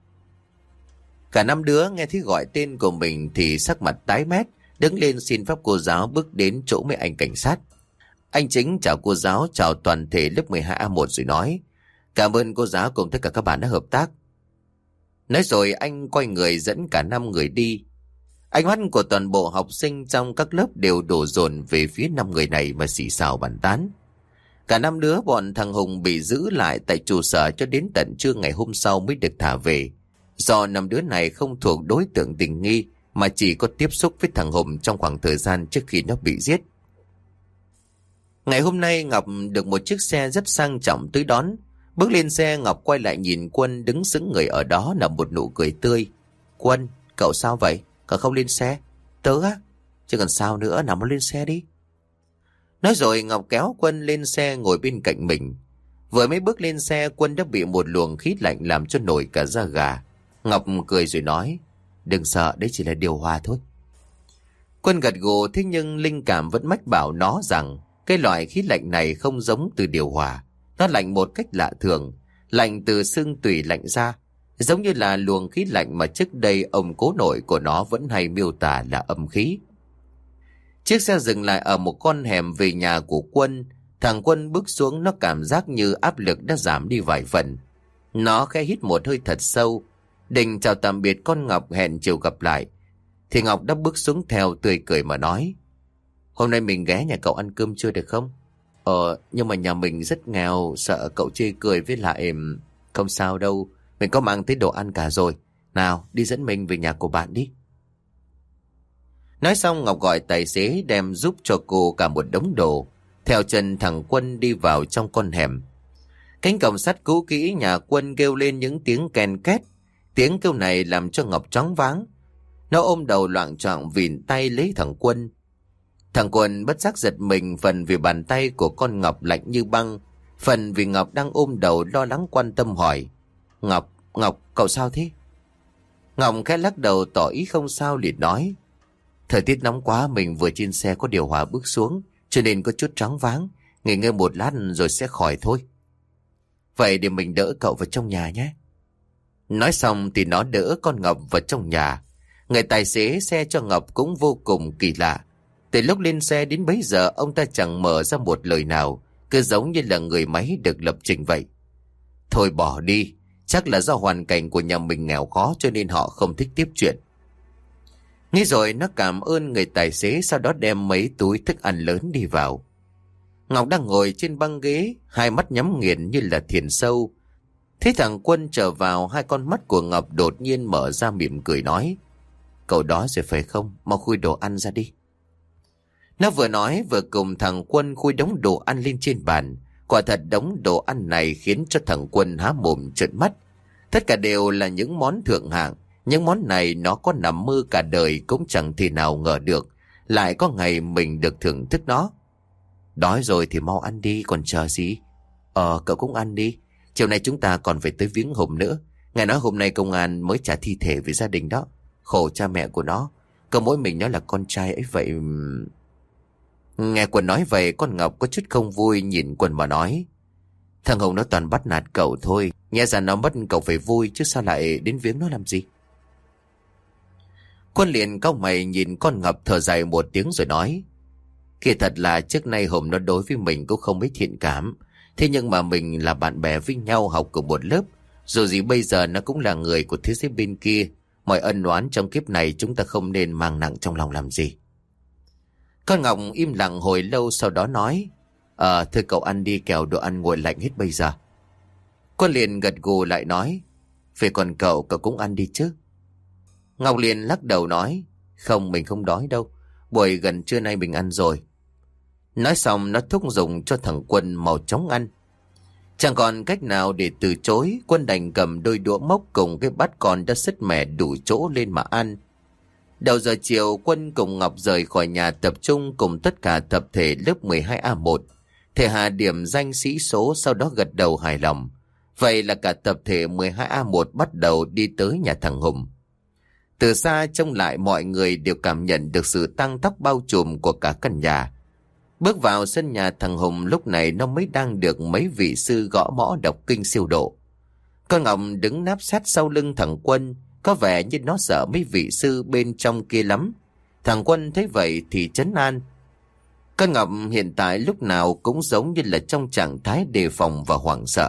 Cả 5 đứa nghe thấy gọi tên của mình thì sắc mặt tái mét, đứng lên xin phép cô giáo bước đến chỗ mấy anh cảnh sát. Anh Chính chào cô giáo, chào toàn thể lớp 12A1 rồi nói: Cảm ơn cô giáo cùng tất cả các bạn đã hợp tác. Nói rồi anh quay người dẫn cả 5 người đi. Ánh mắt của toàn bộ học sinh trong các lớp đều đổ dồn về phía 5 người này mà xì xào bàn tán. Cả 5 đứa bọn thằng Hùng bị giữ lại tại trụ sở cho đến tận trưa ngày hôm sau mới được thả về. Do 5 đứa này không thuộc đối tượng tình nghi mà chỉ có tiếp xúc với thằng Hùng trong khoảng thời gian trước khi nó bị giết. Ngày hôm nay Ngọc được một chiếc xe rất sang trọng tới đón. Bước lên xe, Ngọc quay lại nhìn Quân đứng sững người ở đó nở một nụ cười tươi. Quân, cậu sao vậy? Cậu không lên xe? Tớ á? Chứ còn sao nữa, nào mà lên xe đi. Nói rồi Ngọc kéo Quân lên xe ngồi bên cạnh mình. Vừa mới bước lên xe, Quân đã bị một luồng khí lạnh làm cho nổi cả da gà. Ngọc cười rồi nói: Đừng sợ, đấy chỉ là điều hòa thôi. Quân gật gù, thế nhưng linh cảm vẫn mách bảo nó rằng cái loại khí lạnh này không giống từ điều hòa. Nó lạnh một cách lạ thường, lạnh từ xương tủy lạnh ra, giống như là luồng khí lạnh mà trước đây ông cố nội của nó vẫn hay miêu tả là âm khí. Chiếc xe dừng lại ở một con hẻm về nhà của Quân. Thằng Quân bước xuống, nó cảm giác như áp lực đã giảm đi vài phần. Nó khẽ hít một hơi thật sâu, định chào tạm biệt con Ngọc hẹn chiều gặp lại, thì Ngọc đã bước xuống theo tươi cười mà nói: Hôm nay mình ghé nhà cậu ăn cơm trưa được không? Nhưng mà nhà mình rất nghèo, sợ cậu chê cười với lại... Không sao đâu, mình có mang tới đồ ăn cả rồi. Nào, đi dẫn mình về nhà của bạn đi. Nói xong Ngọc gọi tài xế đem giúp cho cô cả một đống đồ, theo chân thằng Quân đi vào trong con hẻm. Cánh cổng sắt cũ kỹ nhà Quân kêu lên những tiếng ken két. Tiếng kêu này làm cho Ngọc choáng váng. Nó ôm đầu loạng choạng vịn tay lấy thằng Quân. Thằng Quân bất giác giật mình, phần vì bàn tay của con Ngọc lạnh như băng, phần vì Ngọc đang ôm đầu lo lắng quan tâm hỏi: Ngọc, cậu sao thế? Ngọc khẽ lắc đầu tỏ ý không sao, liền nói: Thời tiết nóng quá, mình vừa trên xe có điều hòa bước xuống, cho nên có chút choáng váng, nghỉ ngơi một lát rồi sẽ khỏi thôi. Vậy để mình đỡ cậu vào trong nhà nhé. Nói xong thì nó đỡ con Ngọc vào trong nhà. Người tài xế xe cho Ngọc cũng vô cùng kỳ lạ. Từ lúc lên xe đến bấy giờ ông ta chẳng mở ra một lời nào, cứ giống như là người máy được lập trình vậy. Thôi bỏ đi, chắc là do hoàn cảnh của nhà mình nghèo khó cho nên họ không thích tiếp chuyện. Nghĩ rồi nó cảm ơn người tài xế, sau đó đem mấy túi thức ăn lớn đi vào. Ngọc đang ngồi trên băng ghế, hai mắt nhắm nghiền như là thiền sâu. Thế thằng Quân trở vào, hai con mắt của Ngọc đột nhiên mở ra mỉm cười nói: Cậu đói rồi phải không? Mau khui đồ ăn ra đi. Nó vừa nói vừa cùng thằng Quân khui đống đồ ăn lên trên bàn. Quả thật đống đồ ăn này khiến cho thằng Quân há mồm trợn mắt. Tất cả đều là những món thượng hạng. Những món này nó có nằm mơ cả đời cũng chẳng thể nào ngờ được lại có ngày mình được thưởng thức nó. Đói rồi thì mau ăn đi, còn chờ gì? Cậu cũng ăn đi. Chiều nay chúng ta còn phải tới viếng Hùng nữa. Nghe nói hôm nay công an mới trả thi thể về gia đình đó. Khổ cha mẹ của nó. Cơ mỗi mình nó là con trai ấy vậy. Nghe Quân nói vậy, con Ngọc có chút không vui nhìn Quân mà nói: Thằng Hùng nó toàn bắt nạt cậu thôi. Nhẽ ra nó mất cậu phải vui chứ sao lại đến viếng nó làm gì? Quân liền cau mày nhìn con Ngọc thở dài một tiếng rồi nói: Kỳ thật là trước nay Hùng nó đối với mình cũng không mấy thiện cảm. Thế nhưng mà mình là bạn bè với nhau, học cùng một lớp. Dù gì bây giờ nó cũng là người của thế giới bên kia. Mọi ân oán trong kiếp này chúng ta không nên mang nặng trong lòng làm gì. Con Ngọc im lặng hồi lâu sau đó nói: Thôi cậu ăn đi, kẻo đồ ăn nguội lạnh hết bây giờ. Con liền gật gù lại nói: Về còn cậu cũng ăn đi chứ. Ngọc liền lắc đầu nói: Không, mình không đói đâu. Buổi gần trưa nay mình ăn rồi. Nói xong nó thúc giục cho thằng Quân mau chóng ăn. Chẳng còn cách nào để từ chối, Quân đành cầm đôi đũa mốc cùng cái bát còn đã sứt mẻ đủ chỗ lên mà ăn. Đầu giờ chiều, Quân cùng Ngọc rời khỏi nhà tập trung cùng tất cả tập thể lớp 12A1. Thầy Hà điểm danh sĩ số, sau đó gật đầu hài lòng. Vậy là cả tập thể 12A1 bắt đầu đi tới nhà thằng Hùng. Từ xa trông lại, mọi người đều cảm nhận được sự tăng tóc bao trùm của cả căn nhà. Bước vào sân nhà thằng Hùng, lúc này nó mới đang được mấy vị sư gõ mõ đọc kinh siêu độ. Con Ngọc đứng nép sát sau lưng thằng Quân, có vẻ như nó sợ mấy vị sư bên trong kia lắm. Thằng Quân thấy vậy thì trấn an. Con Ngọc hiện tại lúc nào cũng giống như là trong trạng thái đề phòng và hoảng sợ.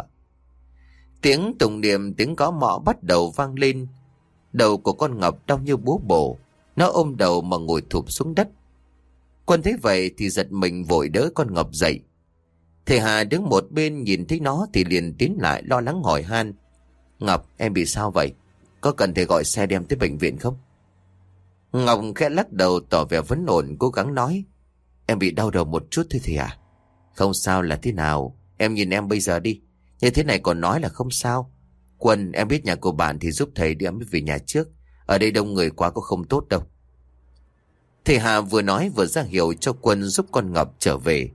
Tiếng tụng niệm, tiếng gõ mõ bắt đầu vang lên. Đầu của con Ngọc đau như búa bổ, nó ôm đầu mà ngồi thụp xuống đất. Quân thấy vậy thì giật mình vội đỡ con Ngọc dậy. Thầy Hà đứng một bên nhìn thấy nó thì liền tiến lại lo lắng hỏi han: Ngọc, em bị sao vậy? Có cần thầy gọi xe đem tới bệnh viện không? Ngọc khẽ lắc đầu tỏ vẻ vấn ổn, cố gắng nói: Em bị đau đầu một chút thôi thầy à. Không sao là thế nào? Em nhìn em bây giờ đi, như thế này còn nói là không sao. Quân, em biết nhà của bạn thì giúp thầy đưa em về nhà trước. Ở đây đông người quá có không tốt đâu. Thầy Hà vừa nói vừa ra hiệu cho Quân giúp con Ngọc trở về.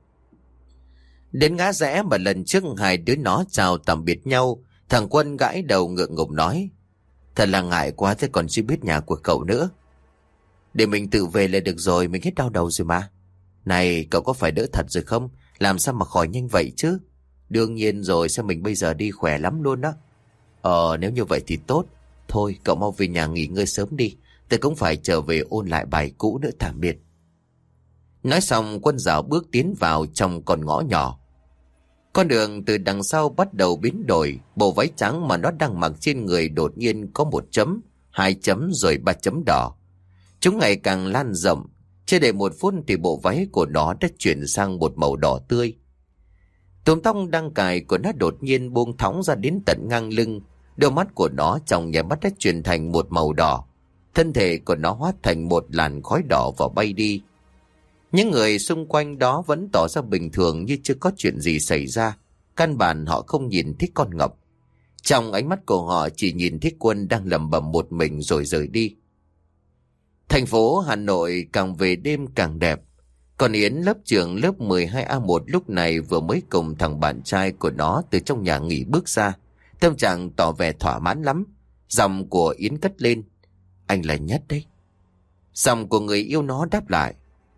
Đến ngã rẽ mà lần trước hai đứa nó chào tạm biệt nhau, thằng Quân gãi đầu ngượng ngùng nói: Thật là ngại quá, thế còn chưa biết nhà của cậu nữa. Để mình tự về là được rồi, mình hết đau đầu rồi mà. Này, cậu có phải đỡ thật rồi không? Làm sao mà khỏi nhanh vậy chứ? Đương nhiên rồi, sao mình bây giờ đi khỏe lắm luôn đó. Nếu như vậy thì tốt. Thôi, cậu mau về nhà nghỉ ngơi sớm đi. Tôi cũng phải trở về ôn lại bài cũ nữa, tạm biệt. Nói xong, Quân dạo bước tiến vào trong con ngõ nhỏ. Con đường từ đằng sau bắt đầu biến đổi. Bộ váy trắng mà nó đang mặc trên người đột nhiên có 1 chấm, 2 chấm rồi 3 chấm đỏ. Chúng ngày càng lan rộng. Chưa đầy 1 phút thì bộ váy của nó đã chuyển sang một màu đỏ tươi. Túm tóc đang cài của nó đột nhiên buông thõng ra đến tận ngang lưng. Đôi mắt của nó trong nháy mắt đã chuyển thành một màu đỏ. thân thể của nó hóa thành một làn khói đỏ và bay đi. Những người xung quanh đó vẫn tỏ ra bình thường như chưa có chuyện gì xảy ra. Căn bản họ không nhìn thấy con Ngọc. Trong ánh mắt của họ chỉ nhìn thấy Quân đang lẩm bẩm một mình rồi rời đi. Thành phố Hà Nội càng về đêm càng đẹp. Còn Yến, lớp trưởng lớp 12A1 lúc này vừa mới cùng thằng bạn trai của nó từ trong nhà nghỉ bước ra. Tâm trạng tỏ vẻ thỏa mãn lắm. Giọng của Yến cất lên: "Anh là Nhất đấy." Giọng của người yêu nó đáp lại: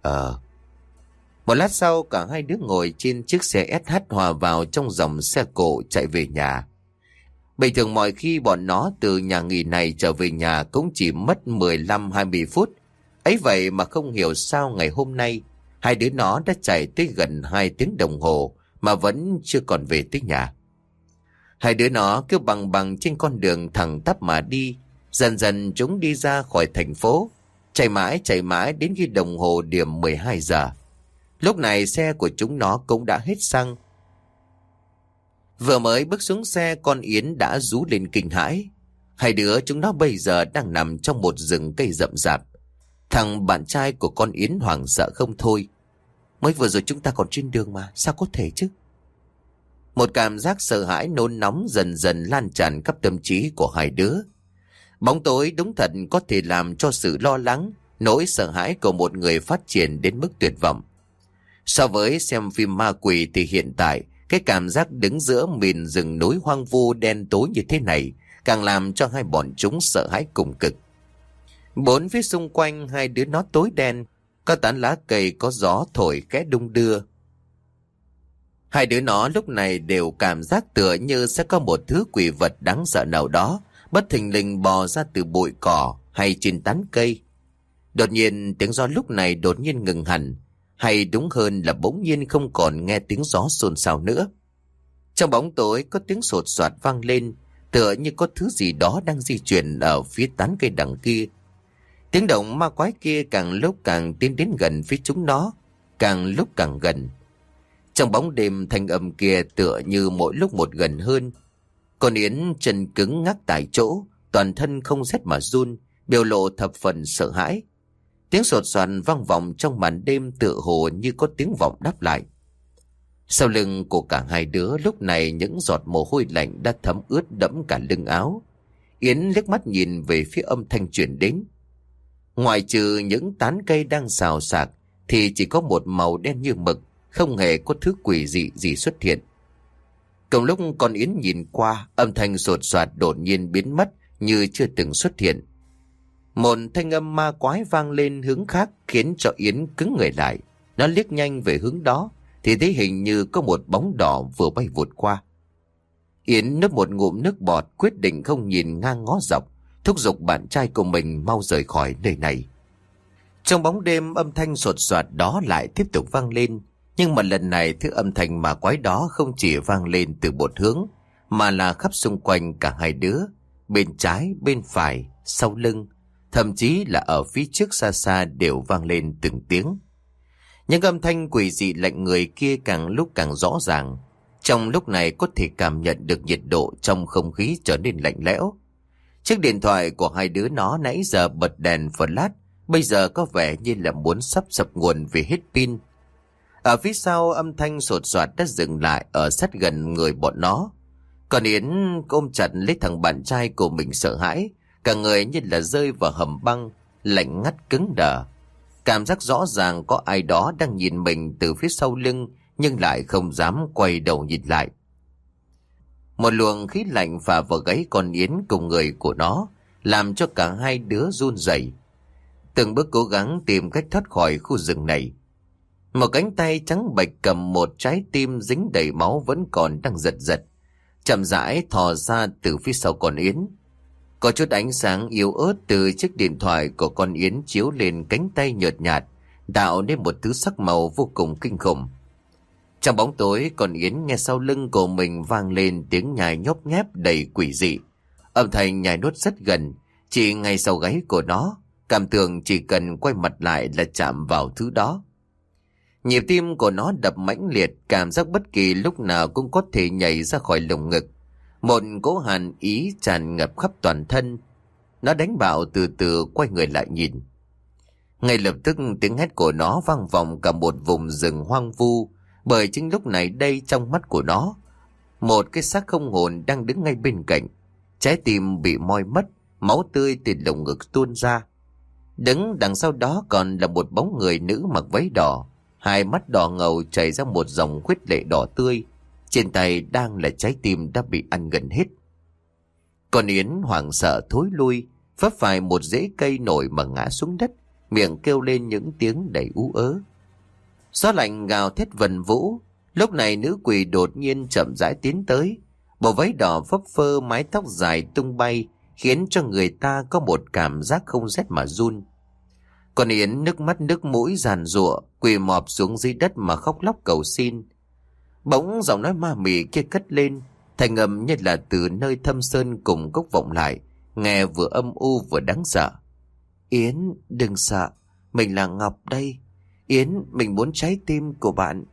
Một lát sau cả hai đứa ngồi trên chiếc xe SH hòa vào trong dòng xe cộ chạy về nhà. Bình thường mọi khi bọn nó từ nhà nghỉ này trở về nhà cũng chỉ mất 15-20 phút. Ấy vậy mà không hiểu sao ngày hôm nay hai đứa nó đã chạy tới gần 2 tiếng đồng hồ mà vẫn chưa còn về tới nhà. Hai đứa nó cứ bằng trên con đường thẳng tắp mà đi. Dần dần chúng đi ra khỏi thành phố, chạy mãi đến khi đồng hồ điểm 12 giờ. Lúc này xe của chúng nó cũng đã hết xăng. Vừa mới bước xuống xe, con Yến đã rú lên kinh hãi. Hai đứa chúng nó bây giờ đang nằm trong một rừng cây rậm rạp. Thằng bạn trai của con Yến hoảng sợ không thôi: "Mới vừa rồi chúng ta còn trên đường mà, sao có thể chứ?" Một cảm giác sợ hãi nôn nóng dần dần lan tràn khắp tâm trí của hai đứa. Bóng tối đúng thật có thể làm cho sự lo lắng, nỗi sợ hãi của một người phát triển đến mức tuyệt vọng. So với xem phim ma quỷ thì hiện tại, cái cảm giác đứng giữa miền rừng núi hoang vu đen tối như thế này càng làm cho hai bọn chúng sợ hãi cùng cực. Bốn phía xung quanh hai đứa nó tối đen, có tán lá cây có gió thổi khẽ đung đưa. Hai đứa nó lúc này đều cảm giác tựa như sẽ có một thứ quỷ vật đáng sợ nào đó bất thình lình bò ra từ bụi cỏ hay trên tán cây. Đột nhiên tiếng gió lúc này đột nhiên ngừng hẳn, hay đúng hơn là bỗng nhiên không còn nghe tiếng gió xôn xao nữa. Trong bóng tối có tiếng sột soạt vang lên, tựa như có thứ gì đó đang di chuyển ở phía tán cây đằng kia. Tiếng động ma quái kia càng lúc càng tiến đến gần phía chúng nó, càng lúc càng gần. Trong bóng đêm thanh âm kia tựa như mỗi lúc một gần hơn. Con Yến chân cứng ngắc tại chỗ, toàn thân không rét mà run, biểu lộ thập phần sợ hãi. Tiếng sột soạt vang vọng trong màn đêm tựa hồ như có tiếng vọng đáp lại. Sau lưng của cả hai đứa lúc này những giọt mồ hôi lạnh đã thấm ướt đẫm cả lưng áo. Yến liếc mắt nhìn về phía âm thanh truyền đến. Ngoài trừ những tán cây đang xào xạc thì chỉ có một màu đen như mực, không hề có thứ quỷ dị gì xuất hiện. Cùng lúc con Yến nhìn qua, âm thanh sột soạt đột nhiên biến mất như chưa từng xuất hiện. Một thanh âm ma quái vang lên hướng khác khiến cho Yến cứng người lại. Nó liếc nhanh về hướng đó thì thấy hình như có một bóng đỏ vừa bay vụt qua. Yến nuốt một ngụm nước bọt, quyết định không nhìn ngang ngó dọc, thúc giục bạn trai của mình mau rời khỏi nơi này. Trong bóng đêm, âm thanh sột soạt đó lại tiếp tục vang lên, nhưng mà lần này thứ âm thanh ma quái đó không chỉ vang lên từ một hướng, mà là khắp xung quanh cả hai đứa, bên trái, bên phải, sau lưng, thậm chí là ở phía trước xa xa đều vang lên từng tiếng. Những âm thanh quỷ dị lạnh người kia càng lúc càng rõ ràng. Trong lúc này có thể cảm nhận được nhiệt độ trong không khí trở nên lạnh lẽo. Chiếc điện thoại của hai đứa nó nãy giờ bật đèn flash, bây giờ có vẻ như là muốn sắp sập nguồn vì hết pin. Ở phía sau, âm thanh sột soạt đã dừng lại ở sát gần người bọn nó. Còn Yến ôm chặt lấy thằng bạn trai của mình sợ hãi, cả người như là rơi vào hầm băng, lạnh ngắt cứng đờ. Cảm giác rõ ràng có ai đó đang nhìn mình từ phía sau lưng, nhưng lại không dám quay đầu nhìn lại. Một luồng khí lạnh phả vào gáy con Yến cùng người của nó, làm cho cả hai đứa run rẩy, từng bước cố gắng tìm cách thoát khỏi khu rừng này. Một cánh tay trắng bệch cầm một trái tim dính đầy máu vẫn còn đang giật giật, chậm rãi thò ra từ phía sau con Yến. Có chút ánh sáng yếu ớt từ chiếc điện thoại của con Yến chiếu lên cánh tay nhợt nhạt, tạo nên một thứ sắc màu vô cùng kinh khủng. Trong bóng tối, con Yến nghe sau lưng của mình vang lên tiếng nhai nhóp nhép đầy quỷ dị. Âm thanh nhai nuốt rất gần, chỉ ngay sau gáy của nó, cảm tưởng chỉ cần quay mặt lại là chạm vào thứ đó. Nhịp tim của nó đập mãnh liệt, cảm giác bất kỳ lúc nào cũng có thể nhảy ra khỏi lồng ngực. Một cỗ hàn ý tràn ngập khắp toàn thân. Nó đánh bạo từ từ quay người lại nhìn. Ngay lập tức tiếng hét của nó vang vọng cả một vùng rừng hoang vu, bởi chính lúc này đây trong mắt của nó, một cái xác không hồn đang đứng ngay bên cạnh. Trái tim bị moi mất, máu tươi từ lồng ngực tuôn ra. Đứng đằng sau đó còn là một bóng người nữ mặc váy đỏ, hai mắt đỏ ngầu chảy ra một dòng huyết lệ đỏ tươi. Trên tay đang là trái tim đã bị ăn gần hết. Con Yến hoảng sợ thối lui, vấp phải một rễ cây nổi mà ngã xuống đất, miệng kêu lên những tiếng đầy ú ớ. Gió lạnh gào thét vần vũ. Lúc này nữ quỷ đột nhiên chậm rãi tiến tới. Bộ váy đỏ phấp phơ, mái tóc dài tung bay, khiến cho người ta có một cảm giác không rét mà run. Con Yến nước mắt nước mũi giàn giụa, quỳ mọp xuống dưới đất mà khóc lóc cầu xin. Bỗng giọng nói ma mị kia cất lên, thành âm như là từ nơi thâm sơn cùng cốc vọng lại, nghe vừa âm u vừa đáng sợ. Yến, đừng sợ, mình là Ngọc đây. Yến, mình muốn trái tim của bạn.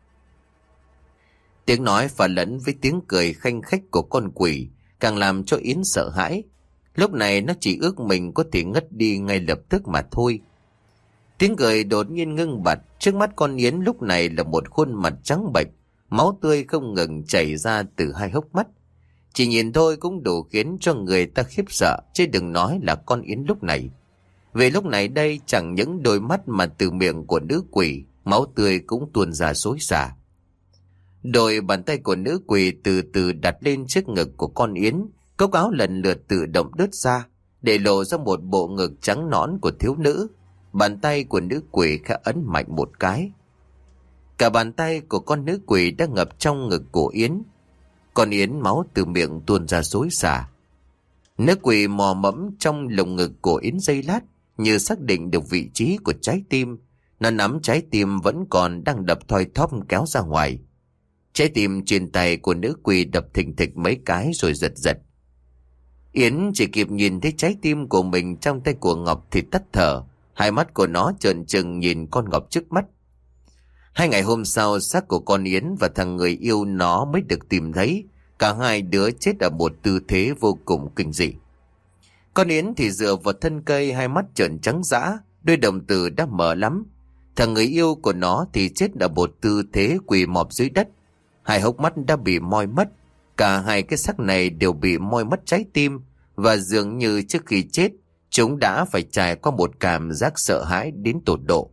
Tiếng nói pha lẫn với tiếng cười khanh khách của con quỷ càng làm cho Yến sợ hãi. Lúc này nó chỉ ước mình có thể ngất đi ngay lập tức mà thôi. Tiếng cười đột nhiên ngưng bặt. Trước mắt con Yến lúc này là một khuôn mặt trắng bệch, máu tươi không ngừng chảy ra từ hai hốc mắt. Chỉ nhìn thôi cũng đủ khiến cho người ta khiếp sợ, chứ đừng nói là con Yến lúc này. Vì lúc này đây chẳng những đôi mắt mà từ miệng của nữ quỷ, máu tươi cũng tuôn ra xối xả. Đôi bàn tay của nữ quỷ từ từ đặt lên trước ngực của con Yến, cốc áo lần lượt tự động đứt ra, để lộ ra một bộ ngực trắng nõn của thiếu nữ. Bàn tay của nữ quỷ khẽ ấn mạnh một cái. Cả bàn tay của con nữ quỷ đã ngập trong ngực của Yến. Con Yến máu từ miệng tuôn ra xối xả. Nữ quỷ mò mẫm trong lồng ngực của Yến giây lát, như xác định được vị trí của trái tim. Nó nắm trái tim vẫn còn đang đập thoi thóp kéo ra ngoài. Trái tim trên tay của nữ quỷ đập thình thịch mấy cái rồi giật giật. Yến chỉ kịp nhìn thấy trái tim của mình trong tay của Ngọc thì tắt thở. Hai mắt của nó trợn trừng nhìn con Ngọc trước mắt. 2 ngày hôm sau, xác của con Yến và thằng người yêu nó mới được tìm thấy. Cả hai đứa chết ở một tư thế vô cùng kinh dị. Con Yến thì dựa vào thân cây, hai mắt trợn trắng dã, đôi đồng tử đã mở lắm. Thằng người yêu của nó thì chết ở một tư thế quỳ mọp dưới đất. Hai hốc mắt đã bị moi mất. Cả hai cái xác này đều bị moi mất trái tim, và dường như trước khi chết, chúng đã phải trải qua một cảm giác sợ hãi đến tột độ.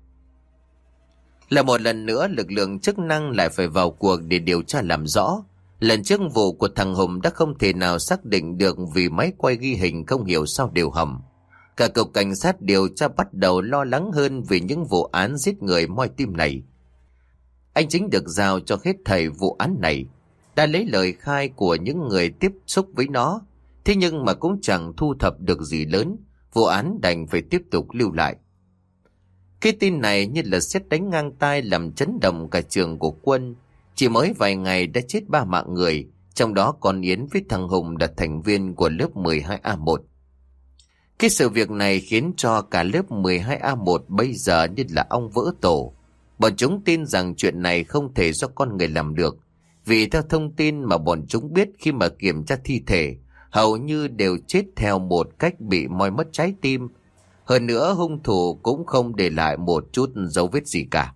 Là một lần nữa, lực lượng chức năng lại phải vào cuộc để điều tra làm rõ. Lần trước vụ của thằng Hùng đã không thể nào xác định được vì máy quay ghi hình không hiểu sao đều hỏng. Cả cục cảnh sát điều tra bắt đầu lo lắng hơn vì những vụ án giết người moi tim này. Anh Chính được giao cho hết thảy vụ án này, đã lấy lời khai của những người tiếp xúc với nó. Thế nhưng mà cũng chẳng thu thập được gì lớn, vụ án đành phải tiếp tục lưu lại. Cái tin này như là sét đánh ngang tai làm chấn động cả trường của Quân. Chỉ mới vài ngày đã chết 3 mạng người, trong đó con Yến với thằng Hùng là thành viên của lớp 12A1. Cái sự việc này khiến cho cả lớp 12A1 bây giờ như là ong vỡ tổ. Bọn chúng tin rằng chuyện này không thể do con người làm được, vì theo thông tin mà bọn chúng biết khi mà kiểm tra thi thể, hầu như đều chết theo một cách bị moi mất trái tim. Hơn nữa hung thủ cũng không để lại một chút dấu vết gì cả.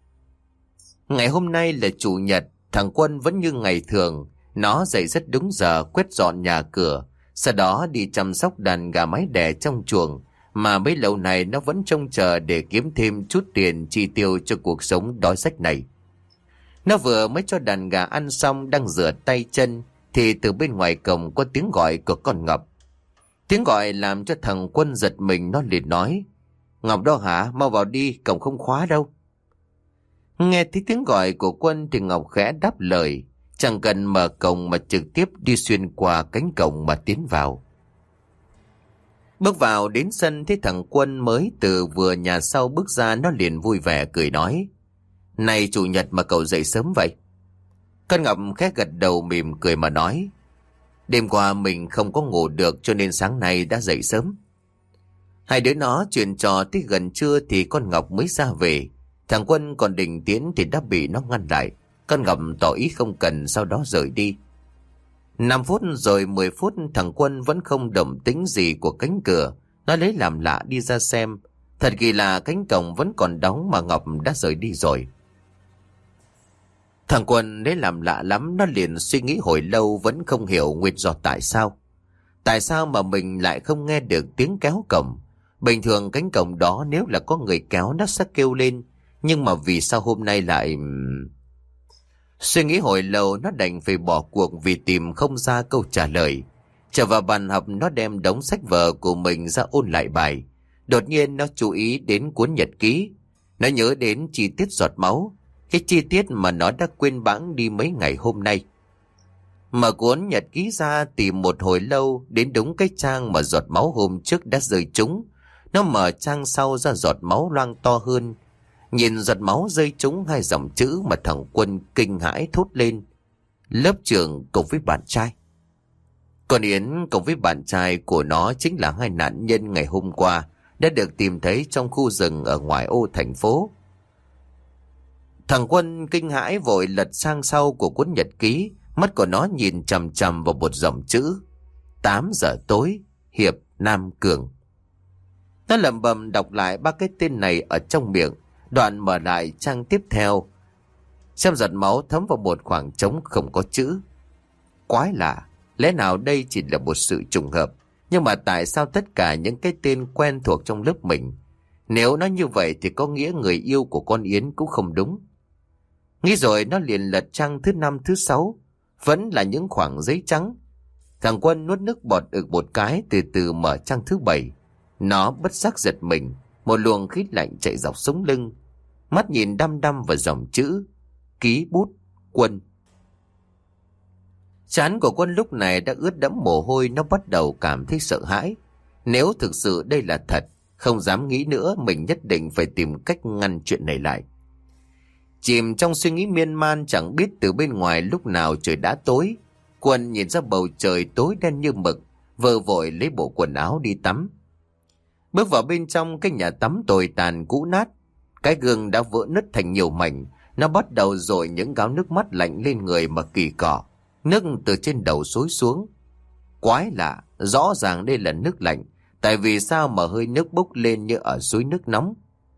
Ngày hôm nay là chủ nhật, thằng Quân vẫn như ngày thường. Nó dậy rất đúng giờ, quét dọn nhà cửa, sau đó đi chăm sóc đàn gà mái đẻ trong chuồng, mà mấy lâu này nó vẫn trông chờ để kiếm thêm chút tiền chi tiêu cho cuộc sống đói rách này. Nó vừa mới cho đàn gà ăn xong, đang rửa tay chân, thì từ bên ngoài cổng có tiếng gọi của con Ngọc. Tiếng gọi làm cho thằng Quân giật mình, nó liền nói: "Ngọc đâu hả? Mau vào đi, cổng không khóa đâu." Nghe thấy tiếng gọi của Quân thì Ngọc khẽ đáp lời, chẳng cần mở cổng mà trực tiếp đi xuyên qua cánh cổng mà tiến vào. Bước vào đến sân thấy thằng Quân mới từ vừa nhà sau bước ra, nó liền vui vẻ cười nói: "Này chủ nhật mà cậu dậy sớm vậy?" Con Ngọc khẽ gật đầu mỉm cười mà nói: "Đêm qua mình không có ngủ được cho nên sáng nay đã dậy sớm." Hai đứa nó chuyện trò tới gần trưa thì con Ngọc mới ra về. Thằng Quân còn định tiến thì đã bị nó ngăn lại. Con Ngọc tỏ ý không cần, sau đó rời đi. 5 phút rồi 10 phút thằng Quân vẫn không động tĩnh gì của cánh cửa, Nó lấy làm lạ đi ra xem. Thật kỳ lạ, cánh cổng vẫn còn đóng mà Ngọc đã rời đi rồi. Thằng Quân lấy làm lạ lắm, nó liền suy nghĩ hồi lâu vẫn không hiểu nguyên do tại sao. Tại sao mà mình lại không nghe được tiếng kéo cổng? Bình thường cánh cổng đó nếu là có người kéo nó sẽ kêu lên. Nhưng mà vì sao hôm nay lại... Suy nghĩ hồi lâu nó đành phải bỏ cuộc vì tìm không ra câu trả lời. Trở vào bàn học, nó đem đống sách vở của mình ra ôn lại bài. Đột nhiên nó chú ý đến cuốn nhật ký. Nó nhớ đến chi tiết giọt máu, cái chi tiết mà nó đã quên bẵng đi mấy ngày hôm nay. Mở cuốn nhật ký ra tìm một hồi lâu, đến đúng cái trang mà giọt máu hôm trước đã rơi trúng. Nó mở trang sau ra, giọt máu loang to hơn. Nhìn giọt máu rơi trúng hai dòng chữ mà thằng Quân kinh hãi thốt lên: lớp trưởng cùng với bạn trai. Còn Yến cùng với bạn trai của nó chính là hai nạn nhân ngày hôm qua đã được tìm thấy trong khu rừng ở ngoại ô thành phố. Thằng Quân kinh hãi vội lật sang sau của cuốn nhật ký, mắt của nó nhìn chằm chằm vào một dòng chữ: 8 giờ tối, Hiệp Nam Cường. Nó lẩm bẩm đọc lại ba cái tên này ở trong miệng, đoạn mở lại trang tiếp theo. Xem giọt máu thấm vào một khoảng trống không có chữ. Quái lạ, lẽ nào đây chỉ là một sự trùng hợp? Nhưng mà tại sao tất cả những cái tên quen thuộc trong lớp mình? Nếu nó như vậy thì có nghĩa người yêu của con Yến cũng không đúng. Nghĩ rồi nó liền lật trang thứ 5, thứ 6, vẫn là những khoảng giấy trắng. Thằng Quân nuốt nước bọt ực một cái, từ từ mở trang thứ 7. Nó bất giác giật mình, một luồng khí lạnh chạy dọc sống lưng. Mắt nhìn đăm đăm vào dòng chữ: ký bút Quân. Trán của Quân lúc này đã ướt đẫm mồ hôi, nó bắt đầu cảm thấy sợ hãi. Nếu thực sự đây là thật, không dám nghĩ nữa, mình nhất định phải tìm cách ngăn chuyện này lại. Chìm trong suy nghĩ miên man, chẳng biết từ bên ngoài lúc nào trời đã tối. Quân nhìn ra bầu trời tối đen như mực, vờ vội lấy bộ quần áo đi tắm. Bước vào bên trong cái nhà tắm tồi tàn cũ nát, cái gương đã vỡ nứt thành nhiều mảnh. Nó bắt đầu dội những gáo nước mắt lạnh lên người mà kỳ cọ. Nước từ trên đầu xối xuống. Quái lạ, rõ ràng đây là nước lạnh, tại vì sao mà hơi nước bốc lên như ở suối nước nóng?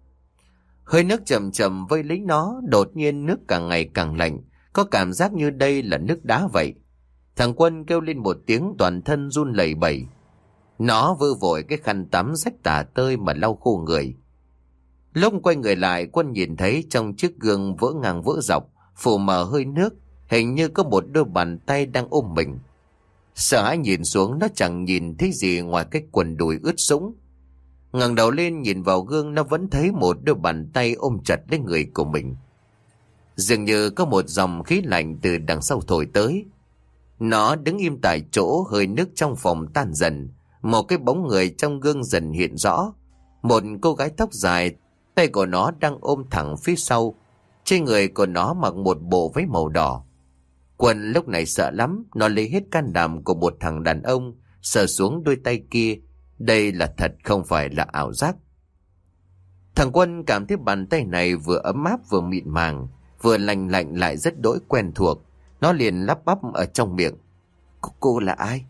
Hơi nước chậm chậm vây lấy nó, đột nhiên nước càng ngày càng lạnh, có cảm giác như đây là nước đá vậy. Thằng Quân kêu lên một tiếng, toàn thân run lẩy bẩy. Nó vơ vội cái khăn tắm rách tả tơi mà lau khô người. Lúc quay người lại, Quân nhìn thấy trong chiếc gương vỡ ngang vỡ dọc, phủ mờ hơi nước, hình như có một đôi bàn tay đang ôm mình. Sợ hãi nhìn xuống, nó chẳng nhìn thấy gì ngoài cái quần đùi ướt sũng. Ngẩng đầu lên nhìn vào gương, nó vẫn thấy một đôi bàn tay ôm chặt lấy người của mình. Dường như có một dòng khí lạnh từ đằng sau thổi tới. Nó đứng im tại chỗ, hơi nước trong phòng tan dần. Một cái bóng người trong gương dần hiện rõ. Một cô gái tóc dài, tay của nó đang ôm thẳng phía sau. Trên người của nó mặc một bộ váy màu đỏ. Quân lúc này sợ lắm, nó lấy hết can đảm của một thằng đàn ông, sờ xuống đôi tay kia. Đây là thật, không phải là ảo giác. Thằng Quân cảm thấy bàn tay này vừa ấm áp vừa mịn màng, vừa lành lạnh lại rất đỗi quen thuộc. Nó liền lắp bắp ở trong miệng: Cô là ai?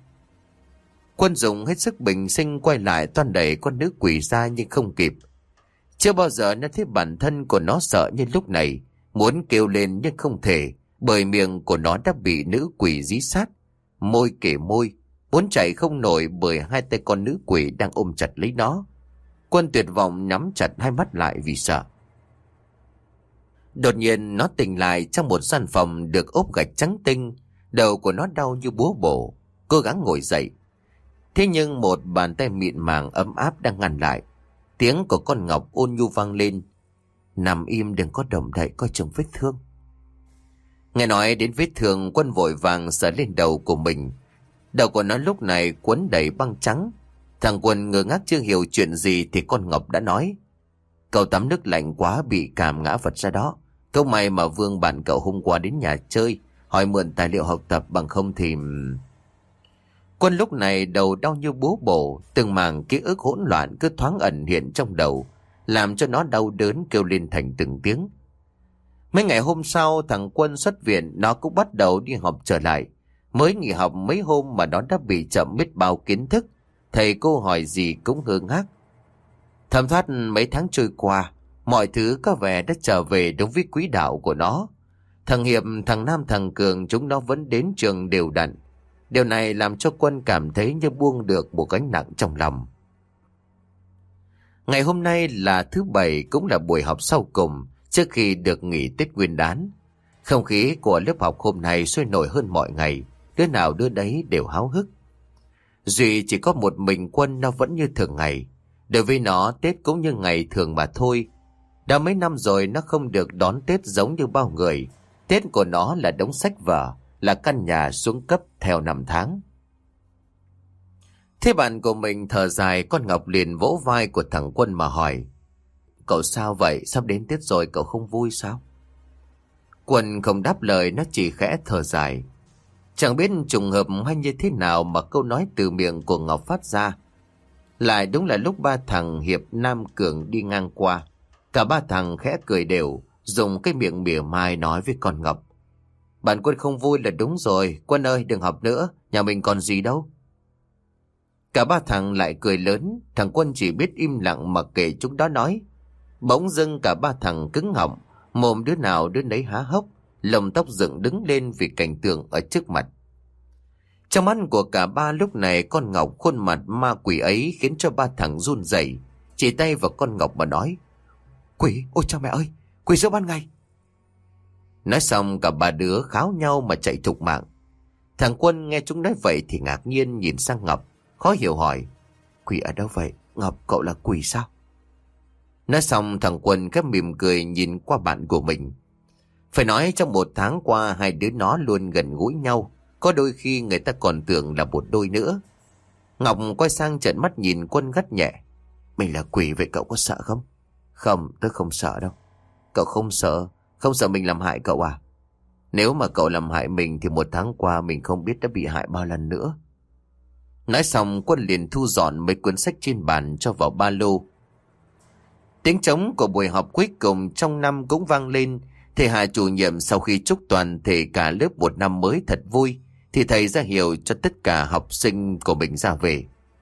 Quân dùng hết sức bình sinh quay lại toan đẩy con nữ quỷ ra nhưng không kịp. Chưa bao giờ nó thấy bản thân của nó sợ như lúc này, muốn kêu lên nhưng không thể, bởi miệng của nó đã bị nữ quỷ dí sát. Môi kể môi, muốn chạy không nổi bởi hai tay con nữ quỷ đang ôm chặt lấy nó. Quân tuyệt vọng nhắm chặt hai mắt lại vì sợ. Đột nhiên nó tỉnh lại trong một gian phòng được ốp gạch trắng tinh. Đầu của nó đau như búa bổ, cố gắng ngồi dậy. Thế nhưng một bàn tay mịn màng ấm áp đang ngăn lại. Tiếng của con Ngọc ôn nhu vang lên: Nằm im, đừng có động đậy, coi chừng vết thương. Nghe nói đến vết thương, Quân vội vàng sờ lên đầu của mình. Đầu của nó lúc này quấn đầy băng trắng. Thằng Quân ngơ ngác chưa hiểu chuyện gì thì con Ngọc đã nói: Cậu tắm nước lạnh quá bị cảm ngã vật ra đó. Câu may mà Vương bạn cậu hôm qua đến nhà chơi, hỏi mượn tài liệu học tập, bằng không thì... Quân lúc này đầu đau như búa bổ, từng mảng ký ức hỗn loạn cứ thoáng ẩn hiện trong đầu, làm cho nó đau đớn kêu lên thành từng tiếng. Mấy ngày hôm sau, thằng Quân xuất viện, nó cũng bắt đầu đi học trở lại. Mới nghỉ học mấy hôm mà nó đã bị chậm biết bao kiến thức. thầy cô hỏi gì cũng ngơ ngác. Thấm thoát mấy tháng trôi qua, mọi thứ có vẻ đã trở về đúng với quỹ đạo của nó. Thằng Hiệp, thằng Nam, thằng Cường chúng nó vẫn đến trường đều đặn. Điều này làm cho Quân cảm thấy như buông được một gánh nặng trong lòng. Ngày hôm nay là thứ Bảy, cũng là buổi học sau cùng trước khi được nghỉ Tết Nguyên đán. Không khí của lớp học hôm nay sôi nổi hơn mọi ngày, đứa nào đứa đấy đều háo hức. Duy chỉ có một mình Quân, nó vẫn như thường ngày. Đối với nó, Tết cũng như ngày thường mà thôi. Đã mấy năm rồi nó không được đón Tết giống như bao người. Tết của nó là đống sách vở, là căn nhà xuống cấp theo năm tháng. Thế bạn của mình thở dài, con Ngọc liền vỗ vai của thằng Quân mà hỏi: Cậu sao vậy? Sắp đến Tết rồi cậu không vui sao? Quân không đáp lời, nó chỉ khẽ thở dài. Chẳng biết trùng hợp hay như thế nào mà câu nói từ miệng của Ngọc phát ra lại đúng là lúc ba thằng Hiệp, Nam, Cường đi ngang qua. Cả ba thằng khẽ cười đều, dùng cái miệng mỉa mai nói với con Ngọc: Bạn Quân không vui là đúng rồi. Quân ơi, đừng học nữa, nhà mình còn gì đâu. Cả ba thằng lại cười lớn. Thằng Quân chỉ biết im lặng mà kệ chúng đó nói. Bỗng dưng cả ba thằng cứng họng, mồm đứa nào đứa nấy há hốc, lông tóc dựng đứng lên vì cảnh tượng ở trước mặt. Trong mắt của cả ba lúc này, con Ngọc khuôn mặt ma quỷ ấy khiến cho ba thằng run rẩy, chỉ tay vào con Ngọc mà nói: Quỷ, ôi cha mẹ ơi, quỷ giữa ban ngày. Nói xong cả ba đứa kháo nhau mà chạy thục mạng. Thằng Quân nghe chúng nói vậy thì ngạc nhiên nhìn sang Ngọc, khó hiểu hỏi: Quỷ ở đâu vậy? Ngọc, cậu là quỷ sao? Nói xong thằng Quân khép mỉm cười nhìn qua bạn của mình. Phải nói trong một tháng qua hai đứa nó luôn gần gũi nhau, có đôi khi người ta còn tưởng là một đôi nữa. Ngọc quay sang trợn mắt nhìn Quân gắt nhẹ: Mình là quỷ vậy cậu có sợ không? Không, tớ không sợ đâu. Cậu không sợ? Không sợ mình làm hại cậu à? Nếu mà cậu làm hại mình thì một tháng qua mình không biết đã bị hại bao lần nữa. Nói xong Quân liền thu dọn mấy cuốn sách trên bàn cho vào ba lô. Tiếng trống của buổi họp cuối cùng trong năm cũng vang lên. Thầy Hà chủ nhiệm sau khi chúc toàn thể cả lớp một năm mới thật vui thì thầy ra hiệu cho tất cả học sinh của mình ra về.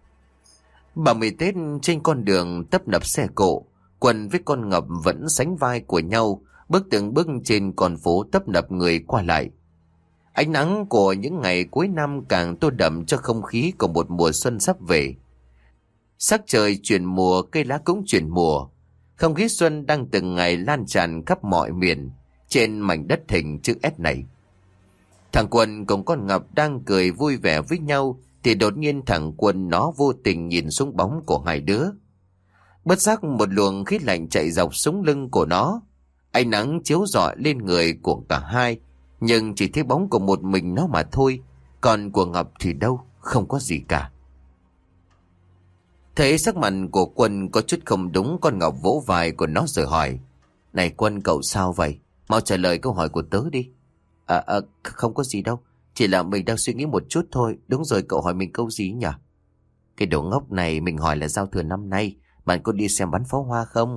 30 Tết trên con đường tấp nập xe cộ, Quân với con Ngọc vẫn sánh vai của nhau, bước từng bước trên con phố tấp nập người qua lại. Ánh nắng của những ngày cuối năm càng tô đậm cho không khí của một mùa xuân sắp về. Sắc trời chuyển mùa, cây lá cũng chuyển mùa. Không khí xuân đang từng ngày lan tràn khắp mọi miền trên mảnh đất hình chữ S này. Thằng Quân cùng con Ngọc đang cười vui vẻ với nhau thì đột nhiên thằng Quân nó vô tình nhìn xuống bóng của hai đứa. Bất giác một luồng khí lạnh chạy dọc sống lưng của nó. Ánh nắng chiếu rọi lên người của cả hai, nhưng chỉ thấy bóng của một mình nó mà thôi, còn của Ngọc thì đâu, không có gì cả. Thấy sắc mặt của Quân có chút không đúng, con Ngọc vỗ vai của nó rồi hỏi: Này Quân, cậu sao vậy? Mau trả lời câu hỏi của tớ đi. Không có gì đâu, chỉ là mình đang suy nghĩ một chút thôi. Đúng rồi, cậu hỏi mình câu gì nhỉ? Cái đồ ngốc này, mình hỏi là giao thừa năm nay bạn có đi xem bắn pháo hoa không?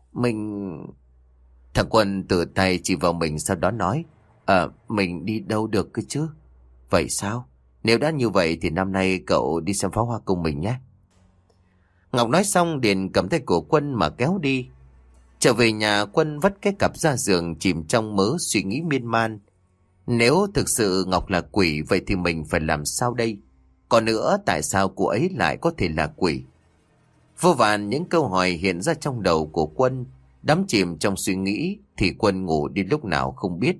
Thằng Quân tự tay chỉ vào mình, sau đó nói: Mình đi đâu được cơ chứ? Vậy sao? Nếu đã như vậy thì năm nay cậu đi xem pháo hoa cùng mình nhé. Ngọc nói xong liền cầm tay của Quân mà kéo đi. Trở về nhà, Quân vắt cái cặp ra giường chìm trong mớ suy nghĩ miên man. Nếu thực sự Ngọc là quỷ, vậy thì mình phải làm sao đây? Còn nữa, tại sao cô ấy lại có thể là quỷ? Vô vàn những câu hỏi hiện ra trong đầu của Quân. Đắm chìm trong suy nghĩ thì Quân ngủ đi lúc nào không biết.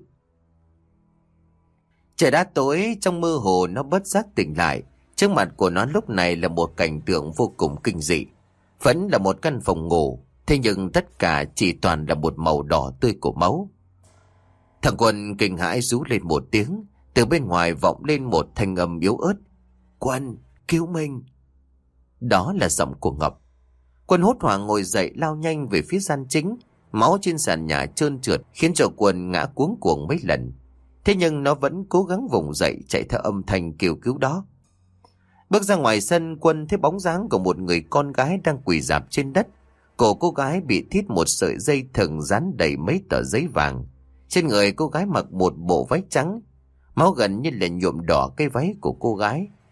Trời đã tối, trong mơ hồ nó bất giác tỉnh lại. Trước mặt của nó lúc này là một cảnh tượng vô cùng kinh dị. Vẫn là một căn phòng ngủ, thế nhưng tất cả chỉ toàn là một màu đỏ tươi của máu. Thằng Quân kinh hãi rú lên một tiếng. Từ bên ngoài vọng lên một thanh âm yếu ớt: Quân, cứu mình! Đó là giọng của Ngọc. Quân hốt hoảng ngồi dậy, lao nhanh về phía gian chính. Máu trên sàn nhà trơn trượt khiến cho Quân ngã cuống cuồng mấy lần. Thế nhưng nó vẫn cố gắng vùng dậy, chạy theo âm thanh kêu cứu đó. Bước ra ngoài sân, Quân thấy bóng dáng của một người con gái đang quỳ rạp trên đất. Cổ cô gái bị thít một sợi dây thừng dán đầy mấy tờ giấy vàng. Trên người cô gái mặc một bộ váy trắng, máu gần như là nhuộm đỏ cái váy của cô gái.